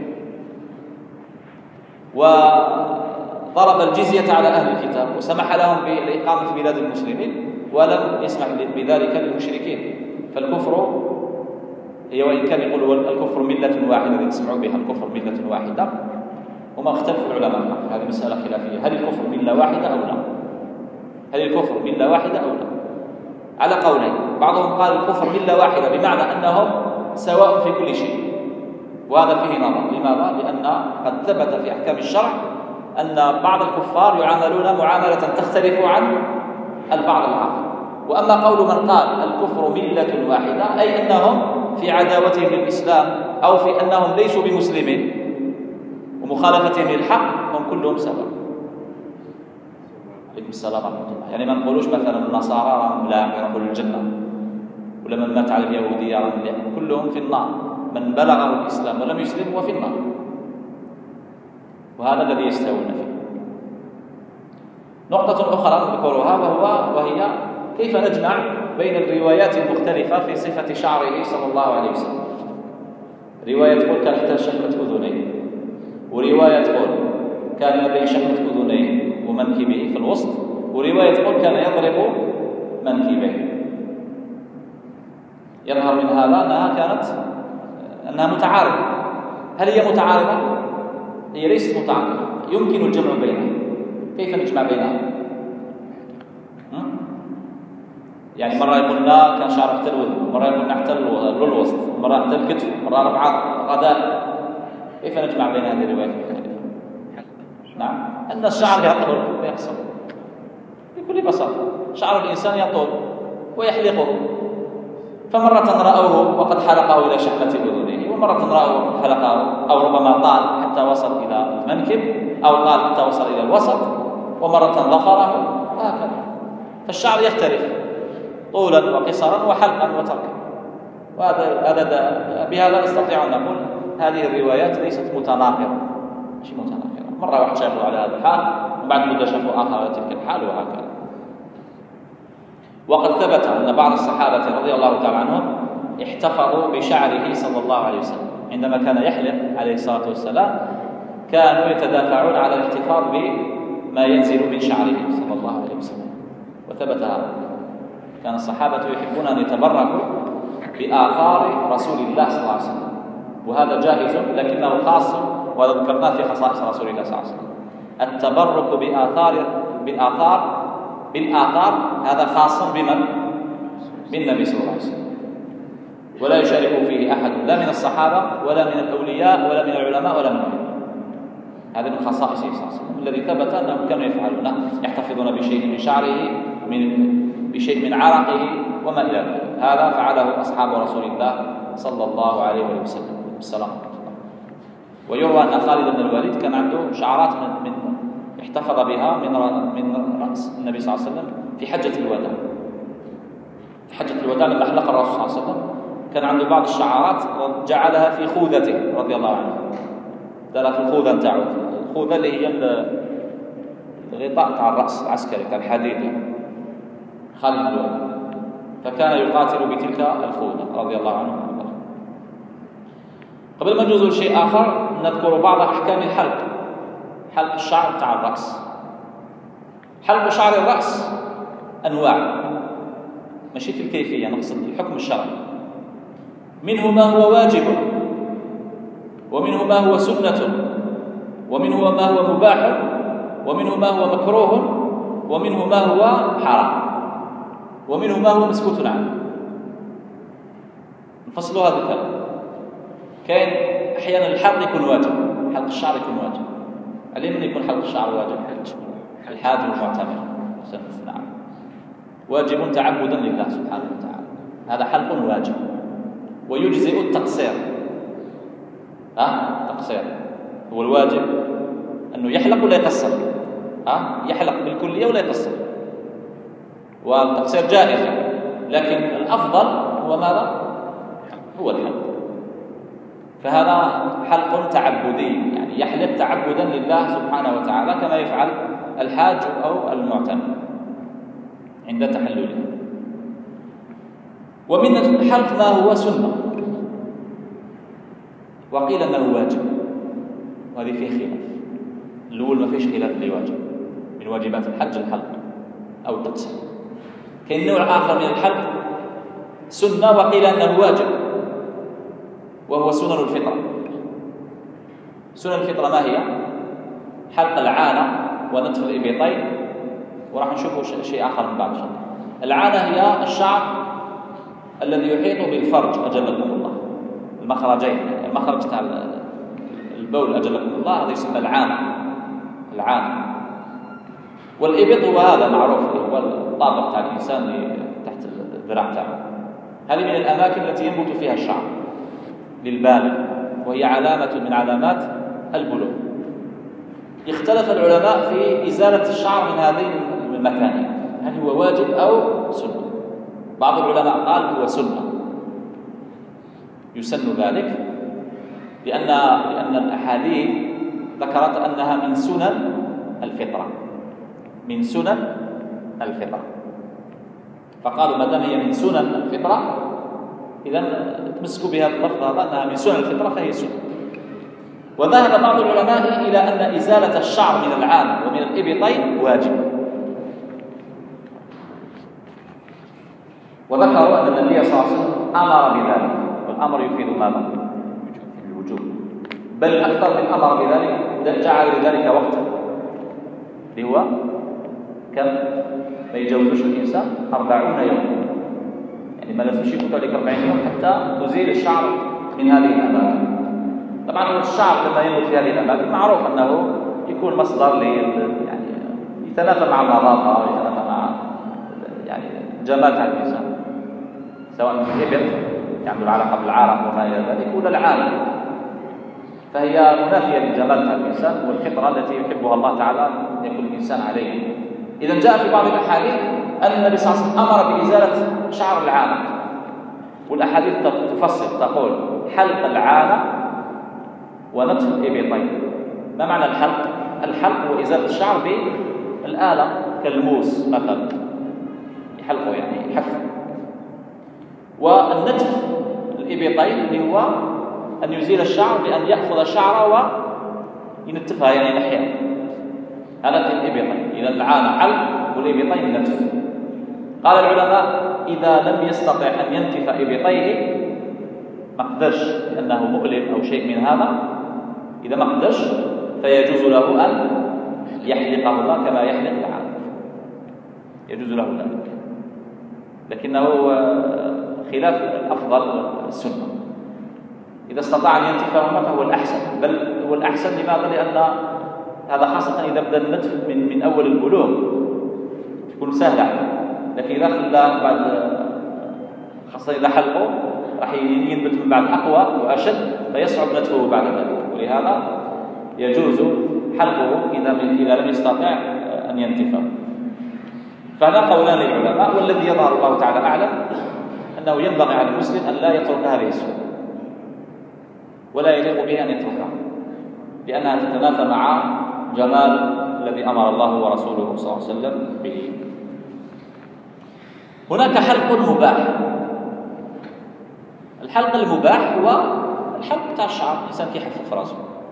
وضرب الجزية على أهل الكتاب وسمح لهم بالإقامة في بلاد المسلمين ولم يسمح بذلك للمشركين. فالكفر هي وإن كان يقول الكفر ملة واحدة الذي تسمعوا بها الكفر ملة واحدة، وما اختلف العلماء هذه مسألة خلافية، هل الكفر ملة واحدة أو لا؟ هل الكفر ملة واحدة أو لا؟ على قولين، بعضهم قال الكفر ملة واحدة بمعنى أنهم سواء في كل شيء، وهذا فيه نظر. لماذا؟ لأن قد ثبت في أحكام الشرع أن بعض الكفار يعاملون معاملة تختلف عن البعض الآخر. وأما قول من قال الكفر ملة واحدة أي أنهم في عداوتهم للإسلام أو في أنهم ليسوا بمسلمين ومخالفتهم للحق هم كلهم سواء. عليكم السلام ورحمة الله. يعني ما نقولوش مثلا النصارى راهم لا يدخلوا الجنة، ولا من مات على اليهودية راهم كلهم في النار، من بلغه الإسلام ولم يسلم هو في النار، وهذا الذي يستوون فيه. نقطة أخرى نذكرها وهي كيف نجمع بين الروايات المختلفة في صفة شعره صلى الله عليه وسلم. رواية تقول كان يحتاج شحمة أذنين، ورواية تقول كان لديه شحمة أذنين ومنكبيه في الوسط، ورواية تقول كان يضرب منكبيه. يظهر من هذا أنها متعارضة. هل هي متعارضة؟ هي ليست متعارضة، يمكن الجمع بينها. كيف نجمع بينها؟ يعني مرة يقول لا كان شعره احتل الوجه، مرة يقول احتل الوسط، مرة احتل الكتف، مرة ربع غداء. كيف نجمع بين هذه الروايات المختلفة؟ نعم، أن الشعر يطول ويقصر بكل بساطة. شعر الإنسان يطول ويحلقه، فمرة رأوه وقد حلقه إلى شحمة أذنه، ومرة رأوه وقد حلقه أو ربما طال حتى وصل إلى المنكب، أو طال حتى وصل إلى الوسط، ومرة ظفره، وهكذا. فالشعر يختلف طولا وقصرا وحلقا وتركا. بهذا نستطيع أن نقول هذه الروايات ليست متناقضة، مش متناقضة. مرة واحد شافوا على هذا الحال وبعد مدة شافوا آخر على تلك الحال، وهكذا. وقد ثبت أن بعض الصحابة رضي الله تعالى عنهم احتفظوا بشعره صلى الله عليه وسلم. عندما كان يحلق عليه الصلاة والسلام كانوا يتدافعون على الاحتفاظ بما ينزل من شعره صلى الله عليه وسلم، وثبت هذا. كان الصحابة يحبون أن يتبركوا بآثار رسول الله صلى الله عليه وسلم، وهذا جائز لكنه خاص، وهذا ذكرناه في خصائص رسول الله صلى الله عليه وسلم. التبرك بالآثار هذا خاص بمن؟ بالنبي صلى الله عليه وسلم، ولا يشارك فيه أحد لا من الصحابة ولا من الأولياء ولا من العلماء ولا من غيرهم. هذا من خصائصه صلى الله عليه وسلم الذي ثبت أنهم كانوا يفعلون، يحتفظون بشيء من شعره، بشيء من عرقه وما إلى ذلك. هذا فعله أصحاب رسول الله صلى الله عليه وسلم. السلام عليكم. ويروى أن خالد بن الوليد كان عنده شعرات من احتفظ بها من رأس النبي صلى الله عليه وسلم في حجة الوداع. في حجة الوداع لما أحلق الرسول صلى الله عليه وسلم كان عنده بعض الشعرات جعلها في خوذته رضي الله عنه، دارها في الخوذة نتاعو. الخوذة اللي هي الغطاء تاع الرأس العسكري تاع الحديد، خالد بن الوليد، فكان يقاتل بتلك الخوذة رضي الله عنه. قبل ما نجوز لشيء آخر نذكر بعض أحكام الحلق. حلق الشعر تاع الرأس. حلق شعر الرأس أنواع، ماشي في الكيفية، نقصد الحكم الشرعي. منه ما هو واجب، ومنه ما هو سنة، ومنه ما هو مباح، ومنه ما هو مكروه، ومنه ما هو حرام، ومنه ما هو مسكوت عنه. نفصلوا هذا الكلام. كاين احيانا الحلق يكون واجب، حلق الشعر يكون واجب. عليه من يكون حلق الشعر واجب؟ الحاج والمعتمر. نعم، واجب تعبدا لله سبحانه وتعالى، هذا حلق واجب. ويجزئ التقصير. تقصير هو الواجب انه يحلق ولا يقصر. يحلق بالكليه ولا يقصر، والتقصير جائز، لكن الافضل هو ماذا؟ هو الحلق. فهذا حلق تعبدي، يعني يحلق تعبدا لله سبحانه وتعالى كما يفعل الحاج او المعتمر عند تحلله. ومن الحلق ما هو سنه، وقيل انه واجب، وهذه فيه خلاف. الاول ما فيش خلاف اللي واجب، من واجبات الحج الحلق او التقصير. كاين نوع اخر من الحلق سنه وقيل انه واجب، وهو سنن الفطره. سنن الفطره ما هي؟ حلق العانه ونتف الابطين، وراح نشوفوا شيء اخر من بعد شيء. العانه هي الشعر الذي يحيط بالفرج اجلكم الله، المخرجين، المخرج تاع البول اجلكم الله، هذا يسمى العانه. والابط هو هذا معروف، هو الطابق تاع الانسان اللي تحت الذراع تاعه. هذه من الاماكن التي ينبت فيها الشعر للبالغ، وهي علامه من علامات البلوغ. اختلف العلماء في ازاله الشعر من هذين المكانين، هل هو واجب او سنه؟ بعض العلماء قال هو سنه، يسن ذلك لأن الأحاديث ذكرت أنها من سنن الفطرة، من سنن الفطرة، فقالوا ما دام هي من سنن الفطرة إذن تمسكوا بها اللفظ هذا أنها من سنن الفطرة فهي سنة. وذهب بعض العلماء إلى أن إزالة الشعر من العانة ومن الإبطين واجب، وذكروا أن النبي صلى الله عليه وسلم أمر بذلك، والأمر يفيد ماذا؟ الوجوب، بل أكثر من أمر بذلك جعل لذلك وقتا، اللي هو كم؟ ما يجوزش الإنسان 40 يوم، يعني ما لازمش يفوت عليك 40 يوم حتى تزيل الشعر من هذه الأماكن. طبعا الشعر لما ينبت في هذه الأماكن معروف أنه يكون مصدر يعني يتنافى مع النظافة ويتنافى مع يعني جمال الإنسان، سواء الإبط يعني العلاقة بالعرق وما إلى ذلك ولا العانة، فهي منافية لجمال الإنسان والفطرة التي يحبها الله تعالى يكون الإنسان عليه. إذا جاء في بعض الأحاديث أن النبي صلى الله عليه وسلم أمر بإزالة شعر العانة، والأحاديث تفصل تقول حلق العانة ونتف الإبطين. ما معنى الحلق؟ الحلق هو إزالة الشعر بالآلة كالموس مثلا، يحلقه يعني يحفل. والنتف الإبطين اللي هو أن يزيل الشعر بأن يأخذ شعره وينتفها يعني ينحيها، هذا الإبطين. إذا العانة حلق والإبطين نتف. قال العلماء إذا لم يستطع أن ينتف إبطيه ما قدرش لأنه مؤلم أو شيء من هذا، إذا ما قدرش فيجوز له أن يحلقهما كما يحلق العانة، يجوز له ذلك، لكنه خلاف الأفضل السنة. إذا استطاع أن ينتفهما فهو الأحسن، بل هو الأحسن. لماذا؟ لأن هذا خاصة إذا بدأ النتف من أول البلوغ يكون سهل، لكن إذا خلى بعد خاصة إذا حلقه راح ينبت من بعد أقوى وأشد فيصعب نتفه بعد ذلك، ولهذا يجوز حلقه إذا لم يستطع أن ينتفه. فهذا قولان للعلماء، والذي يظهر الله تعالى أعلم أنه ينبغي على المسلم أن لا يترك هذه السنة ولا يليق به أن يتركها، لأنها تتنافى مع جمال الذي أمر الله ورسوله صلى الله عليه وسلم به. هناك حلق مباح. الحلق المباح هو الحلق تاع الشعر، الإنسان كيحفظ راسه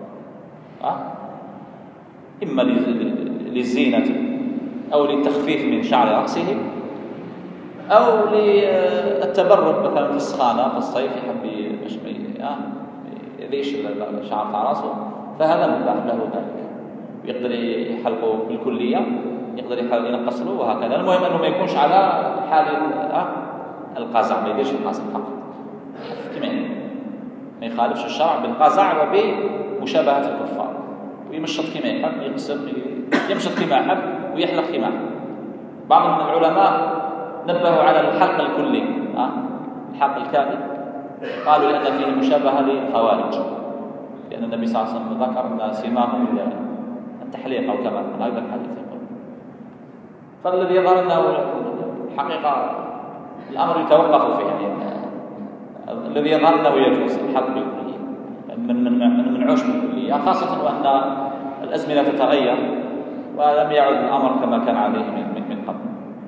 إما للزينة أو للتخفيف من شعر رأسه أو للتبرد مثلا في السخانة في الصيف يحب يذيش الشعر على راسه، فهذا مباح له ذلك، يقدر يحلقه بالكلية، يقدر ينقص له وهكذا. المهم أنه ما يكونش على حال القزع، ما يديرش القزع فقط كما ما يخالفش الشرع بالقزع وبمشابهة الكفار، ويمشط كما يحب، يمشط كما يحب ويحلق كما يحب. بعض من العلماء نبهوا على الحلق الكلي، الحلق الكامل، قالوا لأن فيه مشابهة للخوارج، لأن النبي صلى الله عليه وسلم ذكر أن سماهم التحليق أو كما قال أيضا الحديث يقول. فالذي يظهر أنه الحقيقة الأمر يتوقف فيه، يعني الذي يظهر أنه يجوز الحلق بالكلية من منعوش بالكلية، خاصة وأن الأزمنة تتغير ولم يعد الأمر كما كان عليه من قبل.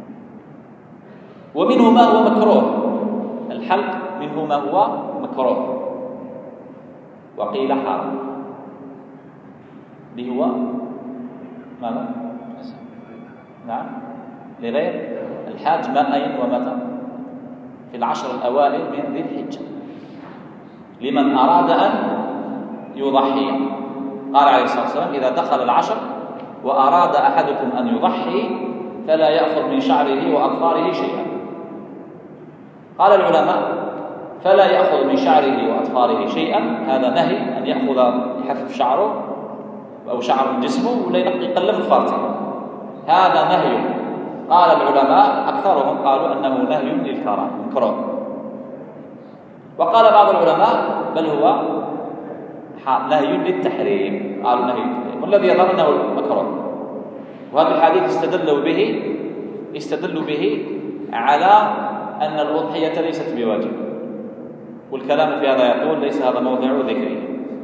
ومنه ما هو مكروه، الحلق منه ما هو مكروه وقيل حرام، اللي هو ماذا؟ نعم، لغير الحاج أين ومتى؟ في العشر الأوائل من ذي الحجة، لمن أراد أن يضحي. قال عليه الصلاة والسلام: إذا دخل العشر وأراد أحدكم أن يضحي فلا يأخذ من شعره وأظفاره شيئا. قال العلماء: فلا يأخذ من شعره وأظفاره شيئا، هذا نهي أن يأخذ يحفف شعره أو شعر جسمه ولا يقلم ظفارته، هذا نهي. قال العلماء أكثرهم قالوا أنه نهي للكراهة مكروه، وقال بعض العلماء بل هو نهي للتحريم، قالوا نهي للتحريم، والذي يظهر أنه مكروه. وهذا الحديث استدلوا به على أن الأضحية ليست بواجب، والكلام في هذا يقول ليس هذا موضع ذكره.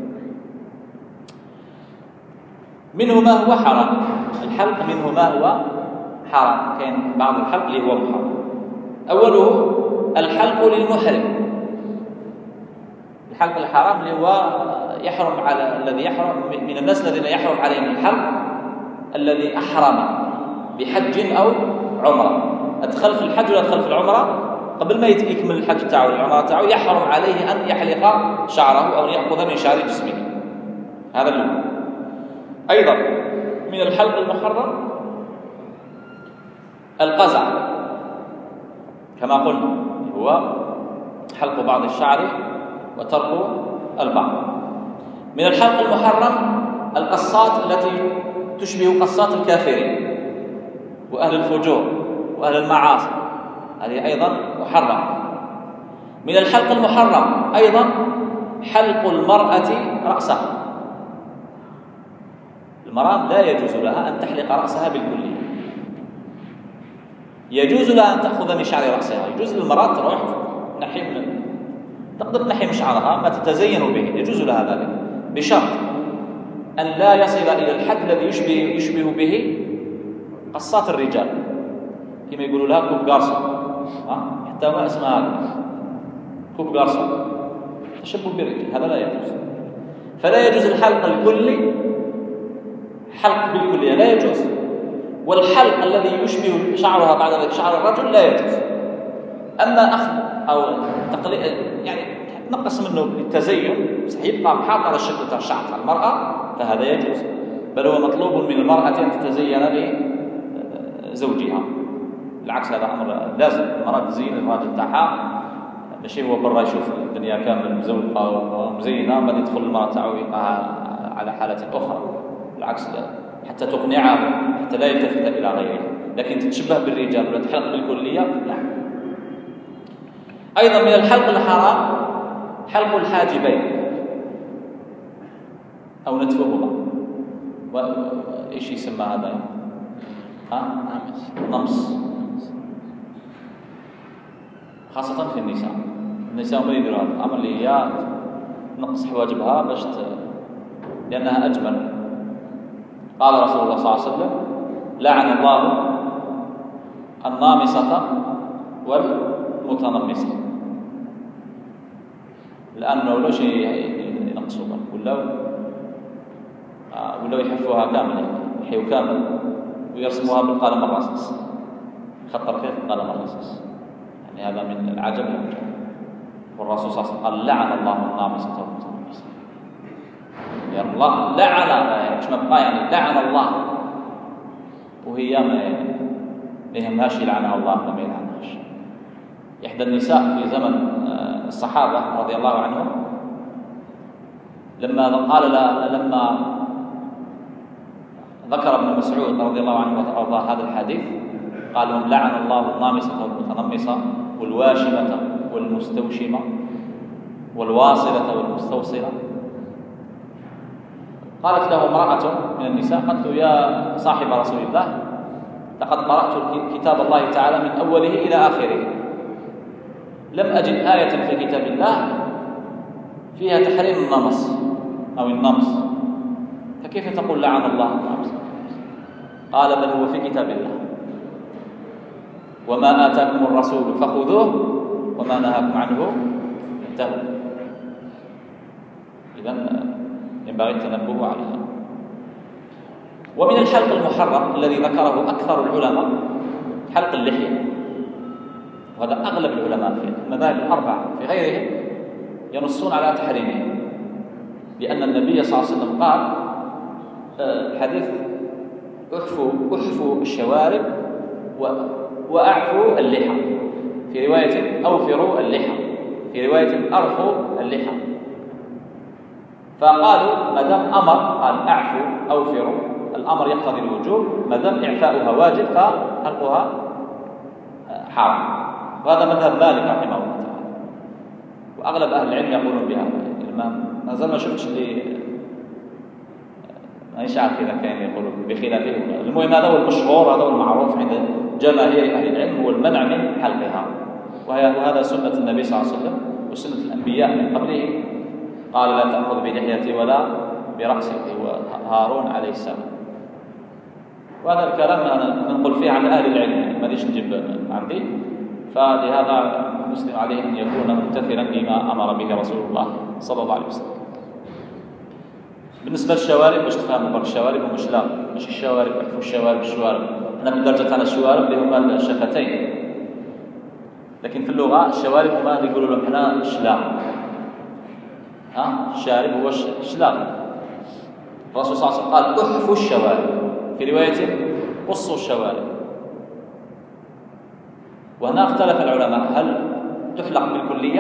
منه ما هو حرام، الحلق منه ما هو حرام، كان بعض الحلق اللي هو محرم. أوله الحلق للمحرم، الحلق الحرام اللي هو يحرم على الذي يحرم من الناس الذين يحرم عليهم الحلق الذي أحرم بحج أو عمرة، أدخل في الحج ولا أدخل في العمرة، قبل ما يكمل الحج تاعه والعمرة تاعه يحرم عليه أن يحلق شعره أو يأخذ من شعر جسمه، هذا اللي أيضا من الحلق المحرم القزع كما قلنا، هو حلق بعض الشعر وترك البعض. من الحلق المحرم القصات التي تشبه قصات الكافرين وأهل الفجور وأهل المعاصي، هذه أيضا محرم. من الحلق المحرم أيضا حلق المرأة رأسها، المرأة لا يجوز لها أن تحلق رأسها بالكلية، يجوز لها أن تأخذ من شعر رأسها، يجوز للمرأة تروح تقدر تنحي من شعرها ما تتزين به، يجوز لها ذلك بشرط أن لا يصل إلى الحد الذي يشبه به قصات الرجال، كما يقولوا لها كوب غارسون، حتى ما اسمها هذا كوب غارسون، تشبه بالرجال، هذا لا يجوز. فلا يجوز الحلق الكلي، حلق بالكلية لا يجوز، والحلق الذي يشبه شعرها بعد ذلك شعر الرجل لا يجوز. أما أخذ أو تقليد يعني تنقص منه للتزين يبقى محافظ على الشكل تاع الشعر تاع المرأة، فهذا يجوز، بل هو مطلوب من المرأة أن تتزين لزوجها، بالعكس هذا أمر لازم، المرأة تزين الراجل تاعها، ماشي هو برا يشوف الدنيا كامل مزوقة ومزينة ما يدخل المرأة تاعو يبقى على حالة أخرى، بالعكس حتى تقنعه حتى لا يلتفت إلى غيره، لكن تتشبه بالرجال ولا تحلق بالكلية لا. أيضا من الحلق الحرام حلق الحاجبين أو نتفهما، وإيش يسمى هذا؟ نمص، خاصة في النساء ما يديروا هذا الأمر اللي هي نقص حواجبها باش لأنها أجمل. قال رسول الله صلى الله عليه وسلم: لعن الله النامصة والمتنمصة، الآن ما ولاوش ينقصوها ولاو يحفوها كامل، يحيوا كامل ويرسموها بالقلم الرصاص، خط رقيق بالقلم الرصاص، يعني هذا من العجب. والرسول صلى الله عليه وسلم قال لعن الله النامصة والمتنمصة. يعني الله لعن، مش مبقى يعني لعن الله، وهي ما يهمهاش يلعنها الله وما يلعنهاش. إحدى النساء في زمن الصحابة رضي الله عنهم لما ذكر ابن مسعود رضي الله عنه وارضاه هذا الحديث قال لهم لعن الله النامصة والمتنمصة والواشمة والمستوشمة والواصلة والمستوصلة. قالت له امرأة من النساء قالت له يا صاحب رسول الله لقد قرأت كتاب الله تعالى من أوله إلى آخره، لم أجد آية في كتاب الله فيها تحريم النمص أو النمص، فكيف تقول لعن الله النمص؟ قال بل هو في كتاب الله، وما آتاكم الرسول فخذوه وما نهاكم عنه فانتهوا. إذن ينبغي التنبه على هذا. ومن الحلق المحرم الذي ذكره أكثر العلماء حلق اللحية، وهذا أغلب العلماء في المذاهب الأربعة في غيرهم ينصون على تحريمه، لأن النبي صلى الله عليه وسلم قال حديث احفوا الشوارب وأعفوا اللحى، في رواية أوفروا اللحى، في رواية أرخوا اللحى. فقالوا ما دام أمر قال أعفوا أوفروا، الأمر يقتضي الوجوب، ما دام إعفاؤها واجب فحلقها حرام. وهذا مذهب مالك رحمه الله تعالى، وأغلب أهل العلم يقولون بهذا. ما زال ما شفتش لي مانيش عارف إذا كان يقولون بخلافه. المهم هذا هو المشهور، هذا هو المعروف عند جماهير أهل العلم، هو المنع من حلقها، وهذا سنة النبي صلى الله عليه وسلم وسنة الأنبياء من قبله. قال لا تأخذ بلحيتي ولا برأسك، وهارون عليه السلام. وهذا الكلام أنا نقول فيه عن أهل العلم، ماليش نجيب عندي. فلهذا المسلم عليه أن يكون ممتثلا بما أمر به رسول الله صلى الله عليه وسلم. بالنسبة للشوارب باش تفهموا برك الشوارب ومش لا، مش الشوارب احفوا الشوارب. أنا بدرجة على الشوارب اللي هما الشفتين، لكن في اللغة الشوارب هما اللي يقولوا لهم احنا الشلاق. الشارب هو الشلاق. الرسول صلى الله عليه وسلم قال احفوا الشوارب، في رواية قصوا الشوارب. وهنا اختلف العلماء هل تحلق بالكلية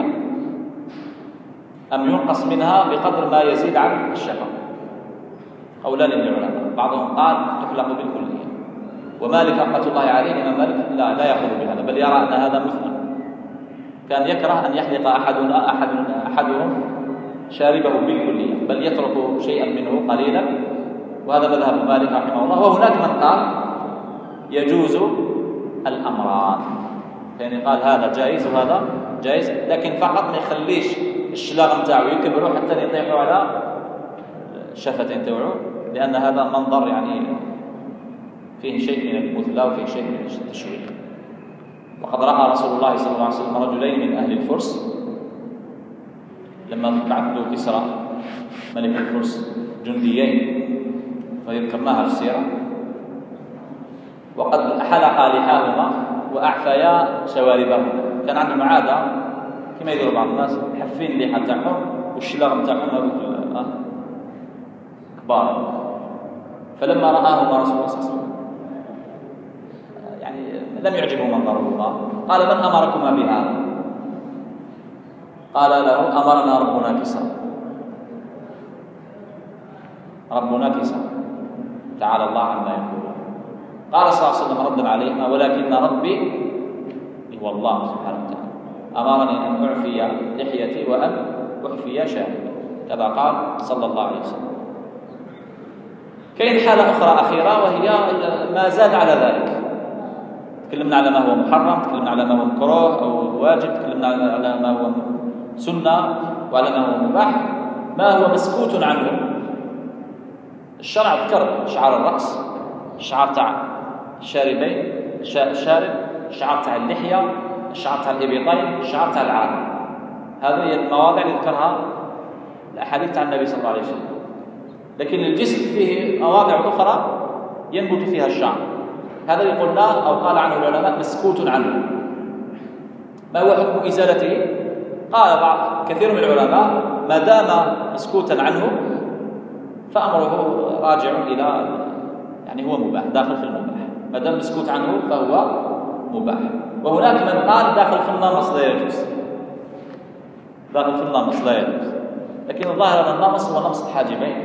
أم ينقص منها بقدر ما يزيد عن الشفة. قولان للعلماء، بعضهم قال تحلق بالكلية، ومالك رحمة الله عليه الإمام مالك لا يأخذ بهذا، بل يرى أن هذا مثنى. كان يكره أن يحلق أحدهم شاربه بالكلية، بل يترك شيئا منه قليلا، وهذا مذهب مالك رحمه الله. وهناك من قال يجوز الأمران، يعني قال هذا جائز وهذا جائز، لكن فقط ما يخليش الشلاغ نتاعو يكبروا حتى يطيحوا على الشفتين تاعو، لأن هذا منظر يعني فيه شيء من المثلى وفيه شيء من التشويه. وقد رأى رسول الله صلى الله عليه وسلم رجلين من أهل الفرس لما بعث له كسرى ملك الفرس جنديين، وذكرناها في السيرة، وقد حلقا لحاهما وأعفيا شواربهما. كان عندهم عادة كما يديروا بعض الناس حفين اللحى تاعهم والشلاغ تاعهم كبار. فلما رآهما رسول الله صلى الله عليه وسلم يعني لم يعجبه منظرهما، قال من أمركما بهذا؟ قال له أمرنا ربنا كسرى. ربنا كسرى تعالى الله عما يقولون. قال صلى الله عليه وسلم ردا عليهما ولكن ربي هو الله سبحانه وتعالى أمرني أن أعفي لحيتي وأن أعفي شاربي، كذا قال صلى الله عليه وسلم. كاين حالة أخرى أخيرة وهي ما زاد على ذلك. تكلمنا على ما هو محرم، تكلمنا على ما هو مكروه أو واجب، تكلمنا على ما هو سنة وعلى ما هو مباح. ما هو مسكوت عنه، الشرع ذكر شعار الرأس، الشعار تاع الشاربين، الشارب، الشعار تاع اللحية، الشعار تاع الإبطين، الشعار تاع العانة. هذه هي المواضع اللي ذكرها الأحاديث تاع النبي صلى الله عليه وسلم. لكن الجسم فيه مواضع أخرى ينبت فيها الشعر، هذا اللي قلناه أو قال عنه العلماء مسكوت عنه. ما هو حكم إزالته؟ قال كثير من العلماء ما دام مسكوتا عنه فأمره راجع إلى يعني هو مباح، داخل في المباح، ما دام مسكوت عنه فهو مباح. وهناك من قال داخل في النمص لا يجوز، داخل في النمص لا يجوز، لكن الظاهر أن النمص هو نمص الحاجبين،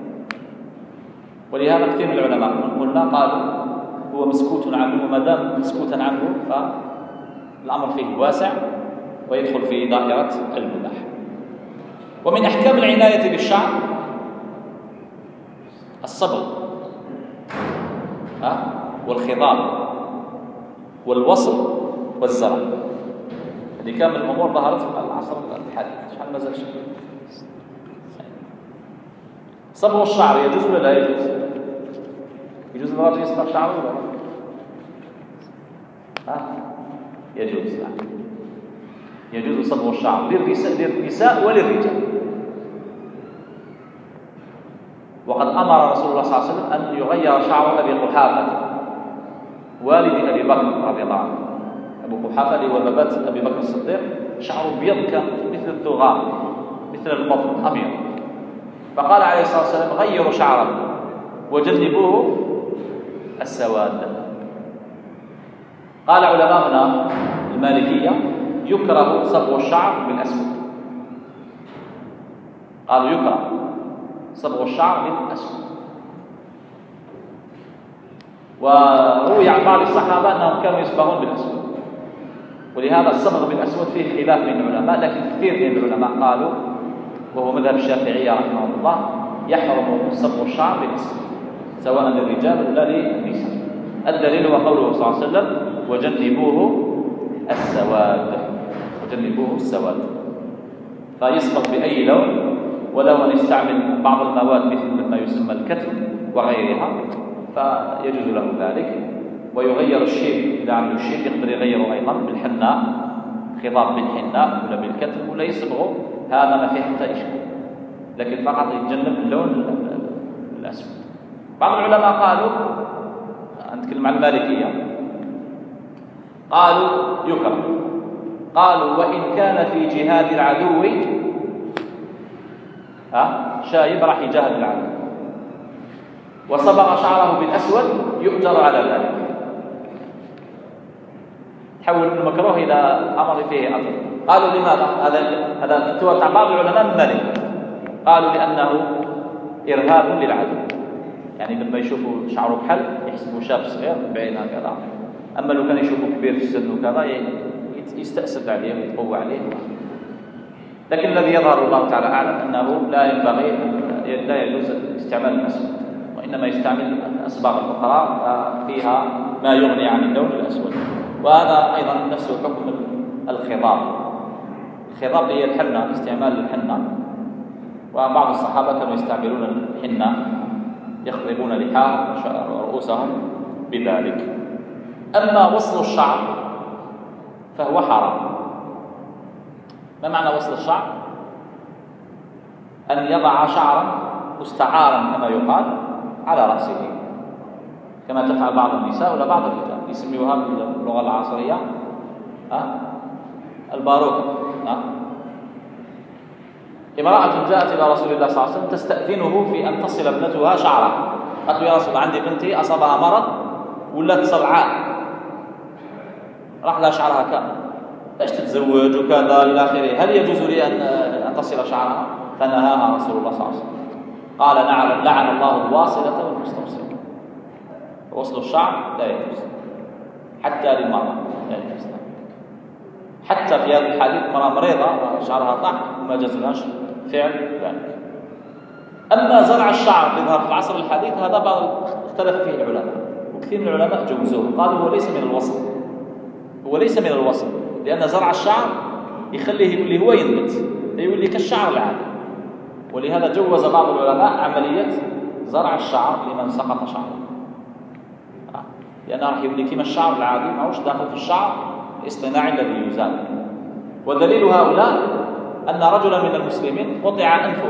ولهذا كثير من العلماء قلنا قالوا هو مسكوت عنه، وما دام مسكوتا عنه فالأمر فيه واسع ويدخل في دائرة المباح. ومن أحكام العناية بالشعر الصبغ والخضاب والوصل والزرع. هذه كامل الأمور ظهرت في العصر الحديث. شحال مازال شيء؟ صبغ الشعر يجوز ولا لا يجوز؟ يجوز الرجل يصبغ شعره ولا لا؟ يجوز. يجوز صبغ الشعر للنساء وللرجال. وقد أمر رسول الله صلى الله عليه وسلم أن يغير شعر أبي قحافة والد أبي بكر رضي الله عنه. أبو قحافة اللي هو بابات أبي بكر الصديق شعره أبيض كان مثل الثغام، مثل القطن أبيض، فقال عليه الصلاة والسلام غيروا شعره وجنبوه السواد. قال علماؤنا المالكية يكره صبغ الشعر بالأسود، قالوا يكره صبغ الشعر بالأسود. وروي عن بعض الصحابة أنهم كانوا يصبغون بالأسود، ولهذا الصبغ بالأسود فيه خلاف بين العلماء، لكن كثير من العلماء قالوا، وهو مذهب الشافعية رحمه الله، يحرم صبغ الشعر بالأسود سواء للرجال ولا للنساء. الدليل هو قوله صلى الله عليه وسلم وجنبوه السواد، وجنبوه السواد، فيصبغ بأي لون، ولو أن يستعمل بعض المواد مثل ما يسمى الكتم وغيرها فيجوز له ذلك. ويغير الشيب، إذا عنده الشيب يقدر يغيره أيضا بالحناء، خضاب بالحناء ولا بالكتم ولا يصبغه، هذا ما فيه حتى إشكال، لكن فقط يتجنب اللون الأسود. بعض العلماء قالوا، نتكلم عن المالكية، قالوا يكره، قالوا وإن كان في جهاد العدو شايب راح يجاهد العدو وصبغ شعره بالأسود يؤجر على ذلك، تحول من مكروه إلى أمر فيه أجر. قالوا لماذا؟ هذا فتوى بعض العلماء من ذلك، قالوا لأنه إرهاب للعدو، يعني لما يشوفوا شعره بحل يحسبوا شاب صغير بعين هكذا، أما لو كان يشوفوا كبير في السن وكذا يستأسد عليه ويتقوى عليه. لكن الذي يظهر الله تعالى أعلم أنه لا ينبغي، لا يجوز استعمال الأسود، وإنما يستعمل الأصباغ الأخرى فيها ما يغني عن اللون الأسود. وهذا أيضا نفسه حكم الخضاب. الخضاب هي الحنة، استعمال الحنة، وبعض الصحابة كانوا يستعملون الحنة يخضبون لحاهم ورؤوسهم بذلك. أما وصل الشعر فهو حرام. ما معنى وصل الشعر؟ أن يضع شعرا مستعارا كما يقال على رأسه، كما تفعل بعض النساء ولا بعض الرجال، يسميوها باللغة العصرية الباروكة. امرأة جاءت إلى رسول الله صلى الله عليه وسلم تستأذنه في أن تصل ابنتها شعرها، قالت يا رسول الله عندي بنتي أصابها مرض ولت صلعاء، راح لها شعرها كامل، ايش تتزوج وكذا إلى آخره، هل يجوز لي أن تصل شعرها؟ فنهاها رسول الله صلى الله عليه وسلم، قال نعم لعن الله الواصلة والمستوصلة. وصل الشعر لا يجوز حتى للمرأة، لا يجوز، حتى في هذا الحديث مرأة مريضة شعرها طاح وما جاز لهاش فعل ذلك. أما زرع الشعر اللي ظهر في العصر الحديث هذا بعض اختلف فيه العلماء، وكثير من العلماء جوزوه، قالوا هو ليس من الوصل، هو ليس من الوصل، لأن زرع الشعر يخليه يولي هو ينبت، يولي كالشعر العادي، ولهذا جوز بعض العلماء عملية زرع الشعر لمن سقط شعره، لأنه راح يولي كما الشعر العادي، ما هوش داخل في الشعر الاصطناعي الذي يزال. ودليل هؤلاء أن رجلا من المسلمين قطع أنفه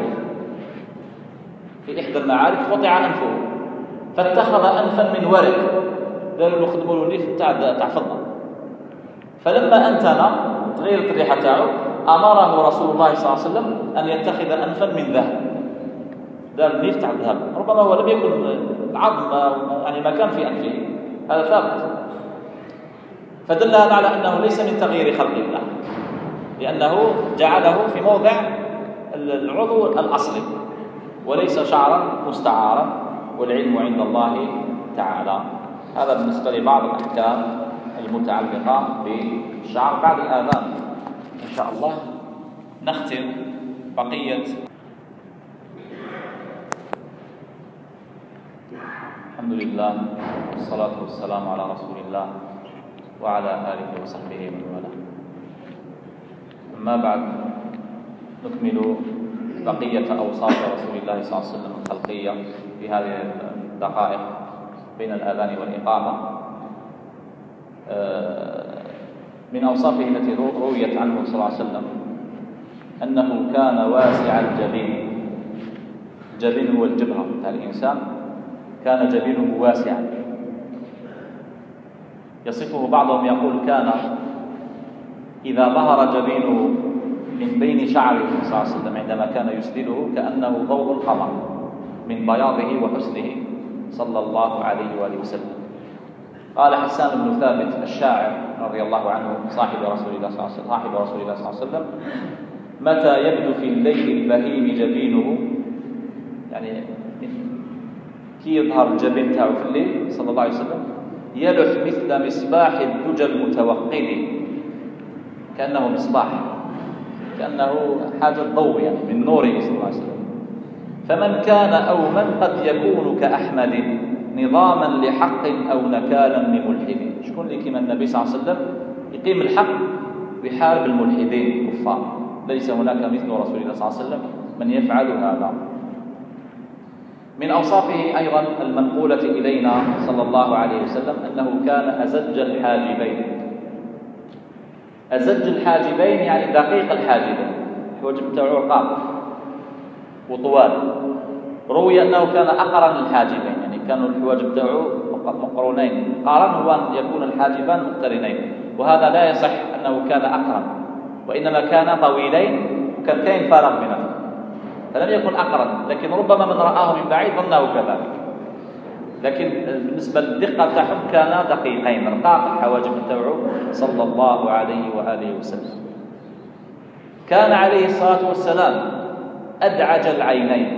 في إحدى المعارك، قطع أنفه فاتخذ أنفا من ورق، قالوا له خدموا له ليف تاع فضة، فلما أنتن تغيرت الريحة تاعو، أمره رسول الله صلى الله عليه وسلم أن يتخذ أنفا من ذهب، دار النيف تاع الذهب، ربما هو لم يكن العظم يعني ما كان في أنفه، هذا ثابت. فدل هذا على أنه ليس من تغيير خلق الله، لأنه جعله في موضع العضو الأصلي وليس شعرا مستعارا، والعلم عند الله تعالى. هذا بالنسبة لبعض الأحكام المتعلقة بالشعر. بعد الآذان إن شاء الله نختم بقية. الحمد لله والصلاة والسلام على رسول الله وعلى آله وصحبه ومن والاه. أما بعد، نكمل بقية أوصاف رسول الله صلى الله عليه وسلم الخلقية في هذه الدقائق بين الآذان والإقامة. من أوصافه التي رويت عنه صلى الله عليه وسلم أنه كان واسع الجبين. الجبين هو الجبهة بتاع الإنسان، كان جبينه واسعا. يصفه بعضهم يقول كان إذا ظهر جبينه من بين شعره صلى الله عليه وسلم عندما كان يسدله كأنه ضوء القمر من بياضه وحسنه صلى الله عليه وآله وسلم. قال حسان بن ثابت الشاعر رضي الله عنه صاحب رسول الله صلى الله عليه وسلم: متى يبدو في الليل البهيم جبينه، يعني كي يظهر الجبين تاعو في الليل صلى الله عليه وسلم، يلح مثل مصباح الدجى المتوقد، كأنه مصباح، كأنه حاجة ضوء يعني من نوره صلى الله عليه وسلم. فمن كان أو من قد يكون كأحمد نظاما لحق أو نكالا لملحد. شكون اللي كما النبي صلى الله عليه وسلم يقيم الحق ويحارب الملحدين الكفار؟ ليس هناك مثل رسول الله صلى الله عليه وسلم من يفعل هذا. من أوصافه أيضا المنقولة إلينا صلى الله عليه وسلم أنه كان أزج الحاجبين. أزج الحاجبين يعني دقيق الحاجبين، الحواجب تاعو رقاق وطوال. روي أنه كان أقرن الحاجبين، يعني كانوا الحواجب تاعو مقرونين. قارن هو أن يكون الحاجبان مقترنين، وهذا لا يصح أنه كان أقرن، وإنما كان طويلين وكان كاين فارق بينهم، فلم يكن أقرن، لكن ربما من رآه من بعيد ظنه كذلك. لكن بالنسبة للدقة تاعهم كان دقيقين رقاق الحواجب تاعو صلى الله عليه وآله وسلم. كان عليه الصلاة والسلام أدعج العينين.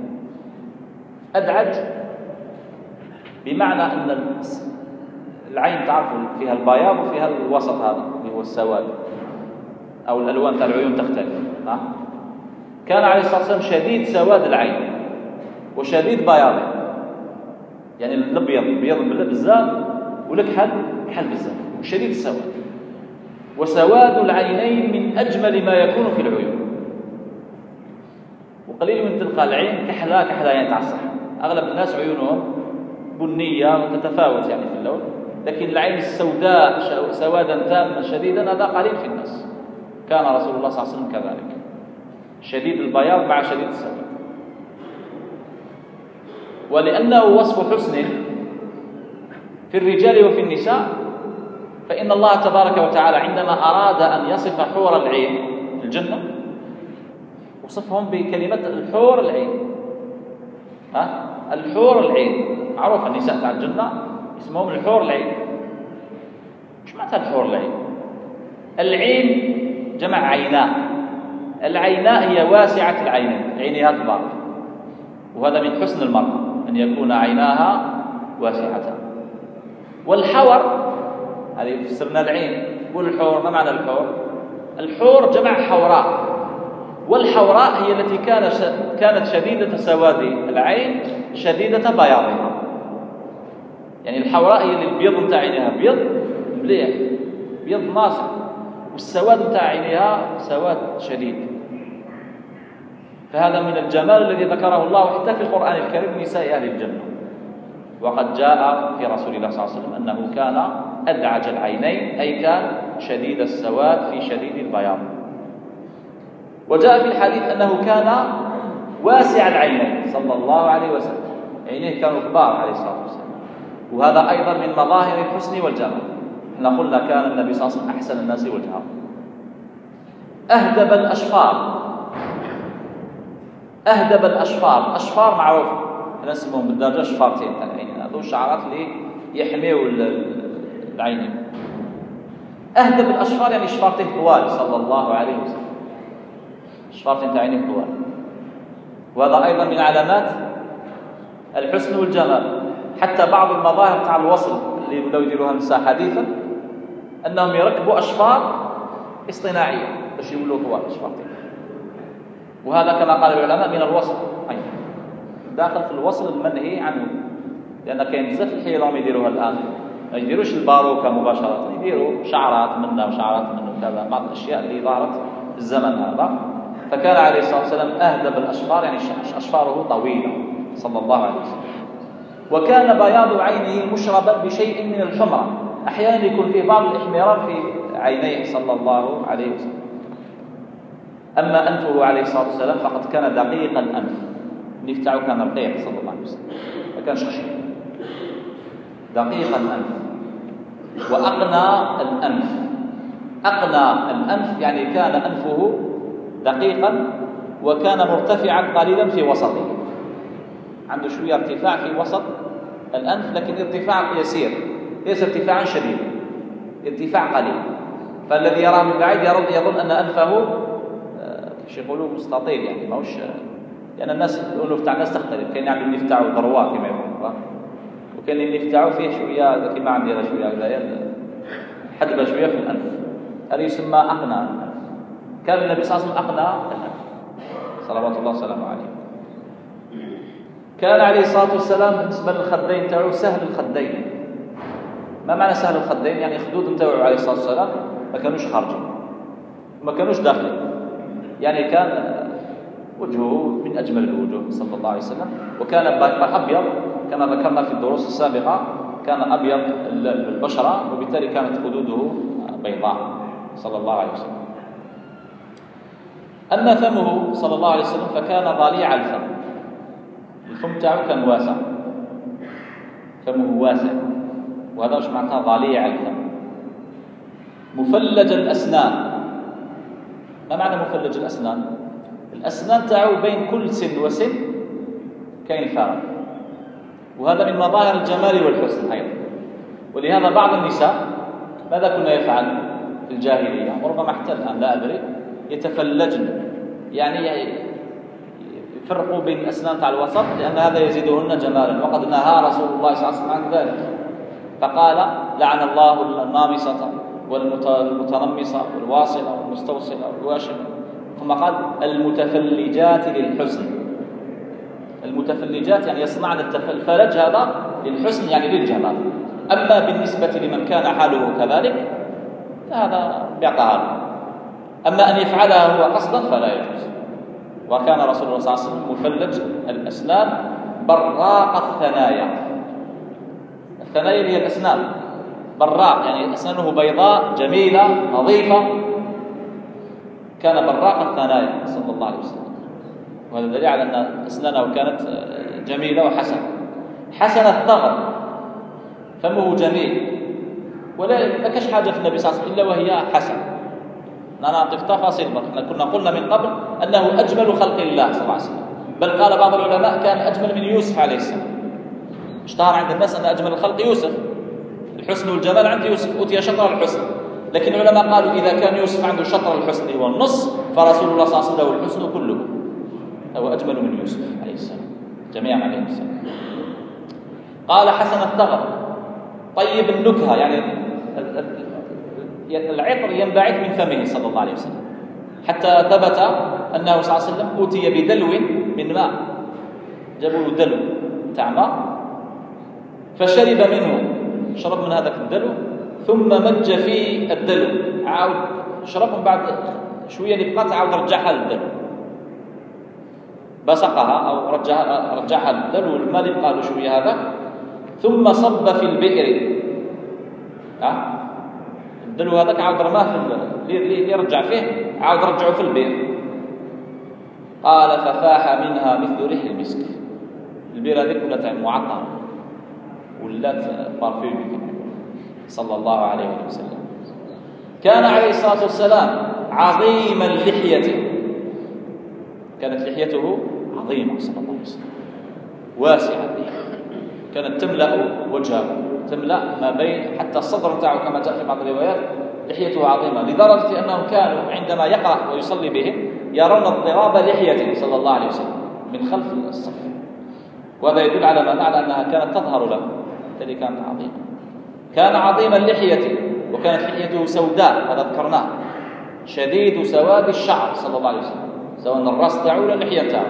أدعج بمعنى أن العين تعرفوا فيها البياض وفيها الوسط هذا اللي هو السواد أو الألوان تاع العيون تختلف. كان عليه الصلاة والسلام شديد سواد العين وشديد بياضه، يعني الأبيض بيض بزاف والكحل كحل بزاف وشديد السواد. وسواد العينين من أجمل ما يكون في العيون، وقليل من تلقى العين كحلة يعني تعصح. أغلب الناس عيونهم بنية وتتفاوت يعني في اللون، لكن العين السوداء سوادا تاما شديدا هذا قليل في الناس. كان رسول الله صلى الله عليه وسلم كذلك، شديد البياض مع شديد السواد. ولأنه وصف حسن في الرجال وفي النساء، فإن الله تبارك وتعالى عندما أراد أن يصف حور العين في الجنة وصفهم بكلمة الحور العين. الحور العين معروف، النساء تاع الجنة اسمهم الحور العين. مش معنى الحور العين؟ العين جمع عيناء. العيناء هي واسعة العينين، عينيها كبار، وهذا من حسن المرأة أن يكون عيناها واسعة. والحور هذه فسرنا العين، والحور ما معنى الحور؟ الحور جمع حوراء، والحوراء هي التي كانت شديدة سواد العين شديدة بياضها. يعني الحوراء هي اللي البيض نتاع عينيها بيض مليح، بيض ناصع، والسواد نتاع عينيها سواد شديد. فهذا من الجمال الذي ذكره الله حتى في القرآن الكريم لنساء أهل الجنة. وقد جاء في رسول الله صلى الله عليه وسلم أنه كان أدعج العينين، أي كان شديد السواد في شديد البياض. وجاء في الحديث أنه كان واسع العينين صلى الله عليه وسلم، عينيه كانوا كبار عليه الصلاة والسلام، وهذا أيضا من مظاهر الحسن والجمال. احنا قلنا كان النبي صلى الله عليه وسلم أحسن الناس وجها، أهدب الأشفار. أهدب الأشفار، أشفار معروف احنا نسموهم بالدرجة شفارتين تاع العين، هذو الشعرات اللي يحميوا العينين. أهدب الأشفار يعني شفارتين طوال صلى الله عليه وسلم، شفارتين تاع عينيه طوال، وهذا أيضا من علامات الحسن والجمال. حتى بعض المظاهر تاع الوصل اللي بدأوا يديروها النساء حديثا أنهم يركبوا أشفار اصطناعية باش يولوا طوال شفارتين، وهذا كما قال العلماء من الوصل أيضا، داخل في الوصل المنهي عنه، لأن كاين بزاف الحيل راهم يديروها الآن، ما يديروش الباروكة مباشرة، يديروا شعرات منه وشعرات منه كذا، بعض الأشياء اللي ظهرت في الزمن هذا. فكان عليه الصلاة والسلام أهدب الأشفار، يعني أشفاره طويلة صلى الله عليه وسلم. وكان بياض عينه مشربا بشيء من الحمرة، أحيانا يكون فيه بعض الإحمرار في عينيه صلى الله عليه وسلم. أما أنفه عليه الصلاة والسلام فقد كان دقيق الأنف، النف تاعو كان رقيق صلى الله عليه وسلم، ما كانش خشن، دقيق الأنف وأقنى الأنف. أقنى الأنف يعني كان أنفه دقيقا وكان مرتفعا قليلا في وسطه، عنده شوية ارتفاع في وسط الأنف، لكن ارتفاع يسير، ليس ارتفاعا شديدا، ارتفاع قليل. فالذي يراه من بعيد يظن أن أنفه يقولوا مستطيل، يعني ماهوش، لأن الناس الأنوف تاع الناس تختلف، كاين يعمل النف تاعو ضروا كما يقولوا، وكاين النف تاعو فيه شوية كيما عندي هذا شوية هكذايا حدبة شوية في الأنف، هذا يسمى أقنى الأنف. كان النبي صلى الله عليه وسلم أقنى الأنف صلوات الله وسلامه عليه. كان عليه الصلاة والسلام بالنسبة للخدين تاعو سهل الخدين. ما معنى سهل الخدين؟ يعني خدود تاعو عليه الصلاة والسلام ما كانوش خارجين وما كانوش داخلين، يعني كان وجهه من أجمل الوجوه صلى الله عليه وسلم. وكان أبيض كما ذكرنا في الدروس السابقة، كان أبيض البشرة، وبالتالي كانت خدوده بيضاء صلى الله عليه وسلم. أما فمه صلى الله عليه وسلم فكان ضليع الفم، الفم تاعو كان واسع، فمه واسع، وهذا وش معناتها ضليع الفم. مفلج الأسنان. ما معنى مفلج الأسنان؟ الأسنان تاعو بين كل سن وسن كاين فارق، وهذا من مظاهر الجمال والحسن أيضا. ولهذا بعض النساء ماذا كنا يفعل في الجاهلية وربما حتى الآن لا أدري، يتفلجن، يعني يفرقوا بين الأسنان تاع الوسط، لأن هذا يزيدهن جمالا، وقد نهى رسول الله صلى الله عليه وسلم عن ذلك، فقال لعن الله النامصة والمتنمصة والواصلة والمستوصلة والواشمة، ثم قال المتفلجات للحسن. المتفلجات يعني يصنعن الفلج هذا للحسن، يعني للجمال. أما بالنسبة لمن كان حاله كذلك فهذا بعطاها، أما أن يفعلها هو قصدا فلا يجوز. وكان رسول الله صلى الله عليه وسلم مفلج الأسنان براق الثنايا. الثنايا هي الأسنان، براق يعني أسنانه بيضاء جميلة نظيفة، كان براق الثنايا صلى الله عليه وسلم. وهذا دليل على أن أسنانه كانت جميلة وحسنة. حسن الثغر، فمه جميل، ولا كاش حاجة في النبي صلى الله عليه وسلم إلا وهي حسن. أنا نعطي تفاصيل، احنا كنا قلنا من قبل أنه أجمل خلق الله صلى الله عليه وسلم، بل قال بعض العلماء كان أجمل من يوسف عليه السلام. اشتهر عند الناس أن أجمل الخلق يوسف، الحسن والجمال عند يوسف أوتي شطر الحسن، لكن العلماء قالوا إذا كان يوسف عنده شطر الحسن والنص، فرسول الله صلى الله عليه وسلم له الحسن كله، هو أجمل من يوسف عليه السلام جميعا عليه السلام. قال حسن الثغر طيب النكهة، يعني العطر ينبعث من فمه صلى الله عليه وسلم، حتى ثبت أنه صلى الله عليه وسلم أوتي بدلو من ماء، جابوا له دلو تاع ماء فشرب منه، شرب من هذاك الدلو ثم مج في الدلو، عاود شرب، من بعد شوية اللي بقات عاود رجعها للدلو، بسقها أو رجعها للدلو، الماء اللي بقى له شوية هذاك، ثم صب في البئر. الدلو هذاك عاود رماه في اللي يرجع فيه، عاود رجعه في البئر. قال ففاح منها مثل ريح المسك. البئر هذيك ولات معطرة، ولات بارفيوم صلى الله عليه وسلم. كان عليه الصلاة والسلام عظيم اللحية، كانت لحيته عظيمة صلى الله عليه وسلم واسعة، كانت تملأ وجهه، تملأ ما بين حتى الصدر بتاعه كما جاء في بعض الروايات. لحيته عظيمة لدرجة أنهم كانوا عندما يقرأ ويصلي بهم يرون اضطراب لحيته صلى الله عليه وسلم من خلف الصف، وهذا يدل على على أنها كانت تظهر له، التي كانت عظيمة. كان عظيم اللحية وكانت لحيته سوداء، هذا ذكرناه، شديد سواد الشعر صلى الله عليه وسلم، سواء الرأس تاعه ولا اللحية تاعه.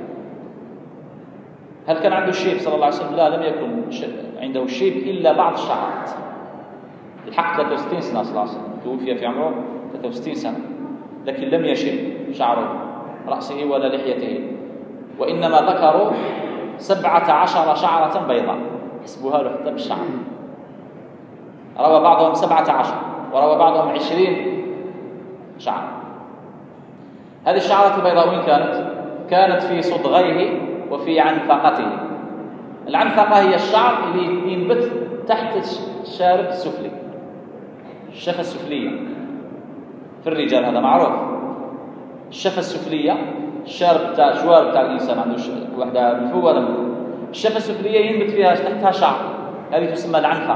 هل كان عنده شيب صلى الله عليه وسلم؟ لا، لم يكن عنده شيب إلا بعض الشعرات. الحق 63 سنة صلى الله عليه وسلم، توفي في عمره 63 سنة، لكن لم يشب شعر رأسه ولا لحيته، وإنما ذكروا 17 شعرة بيضاء، حسبوها له حتى بالشعر. روى بعضهم 17 وروى بعضهم 20 شعر. هذه الشعرات البيضاء وين كانت؟ كانت في صدغيه وفي عنفقته. العنفقة هي الشعر اللي ينبت تحت الشارب السفلي، الشفة السفلية في الرجال، هذا معروف. الشفة السفلية، الشارب بتاع الشوارب بتاع الإنسان عنده وحدة من فوق ولا من تحت، الشفة السفلية ينبت فيها تحتها شعر، هذه تسمى العنفقة.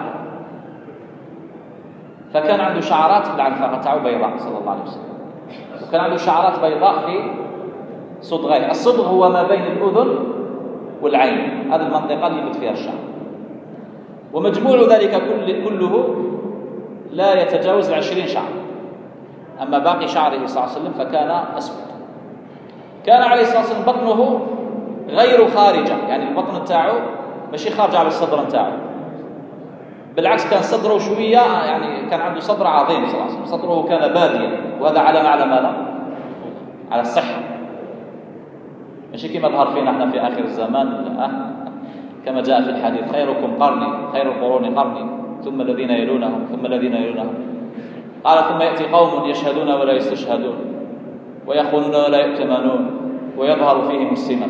فكان عنده شعرات في العنفقة تاعه بيضاء صلى الله عليه وسلم، وكان عنده شعرات بيضاء في صدغيه. الصدغ هو ما بين الأذن والعين، هذه المنطقة اللي ينبت فيها الشعر، ومجموع ذلك كله لا يتجاوز 20 شعر. أما باقي شعره صلى الله عليه وسلم فكان أسود. كان عليه الصلاة والسلام بطنه غير خارجة، يعني البطن تاعه ماشي خارج على الصدر تاعه، بالعكس كان صدره شوية، يعني كان عنده صدر عظيم صلى الله عليه وسلم، صدره كان باديا، وهذا علامة على ماذا؟ على الصحة، ماشي كما ظهر فينا احنا في آخر الزمان. كما جاء في الحديث: خيركم قرني، خير القرون قرني، ثم الذين يلونهم، ثم الذين يلونهم. قال: ثم يأتي قوم يشهدون ولا يستشهدون، ويخونون ولا يؤتمنون، ويظهر فيهم السمن.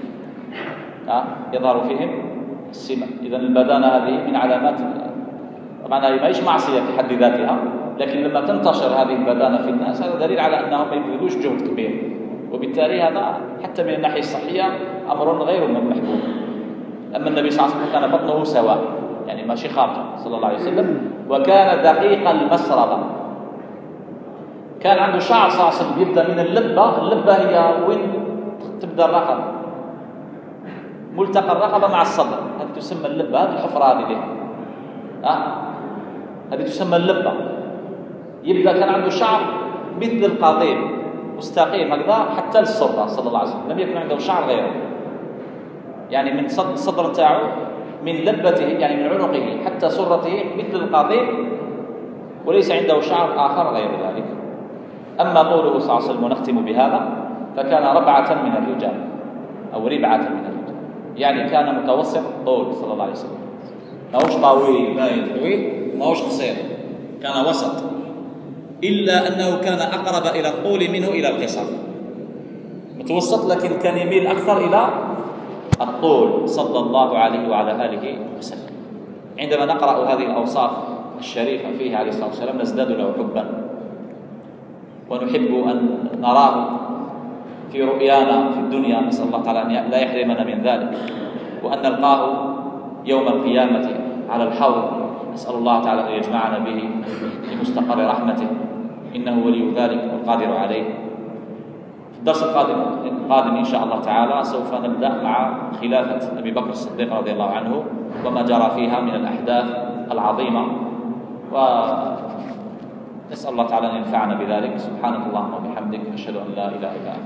يظهر فيهم السمن. إذن البدانة هذه من علامات، طبعا هذه ما هيش معصية في حد ذاتها، لكن لما تنتشر هذه البدانة في الناس هذا دليل على أنهم ما يبذلوش جهد كبير، وبالتالي هذا حتى من الناحية الصحية أمر غير محبوب. أما النبي صلى الله عليه وسلم كان بطنه سواء، يعني ماشي خارج صلى الله عليه وسلم، وكان دقيق المسربة. كان عنده شعر صلى الله عليه وسلم يبدأ من اللبة. اللبة هي وين تبدأ الرقبة، ملتقى الرقبة مع الصدر، هذه تسمى اللبة. هذه الحفرة هذه هذه تسمى اللبة. يبدأ كان عنده شعر مثل القضيب مستقيم هكذا حتى السرة صلى الله عليه وسلم، لم يكن عنده شعر غيره، يعني من الصدر تاعه، من لبته يعني من عنقه حتى سرته مثل القضيب، وليس عنده شعر آخر غير ذلك. أما قوله صلى الله عليه وسلم: ونختم بهذا، فكان ربعة من الرجال أو ربعة من الرجال، يعني كان متوسط طول صلى الله عليه وسلم، ما هوش طويل باين طويل، ما هوش قصير، كان وسط، إلا أنه كان أقرب إلى الطول منه إلى القصر. متوسط لكن كان يميل أكثر إلى الطول صلى الله عليه وعلى آله وسلم. عندما نقرأ هذه الأوصاف الشريفة فيه عليه الصلاة والسلام نزداد له حبا، ونحب أن نراه في رؤيانا في الدنيا. نسأل الله تعالى أن لا يحرمنا من ذلك، وأن نلقاه يوم القيامة على الحوض. نسأل الله تعالى أن يجمعنا به في مستقر رحمته، إنه ولي ذلك والقادر عليه. في الدرس القادم إن شاء الله تعالى سوف نبدأ مع خلافة أبي بكر الصديق رضي الله عنه وما جرى فيها من الأحداث العظيمة، ونسأل الله تعالى أن ينفعنا بذلك. سبحانك اللهم وبحمدك، أشهد أن لا إله إلا أنت.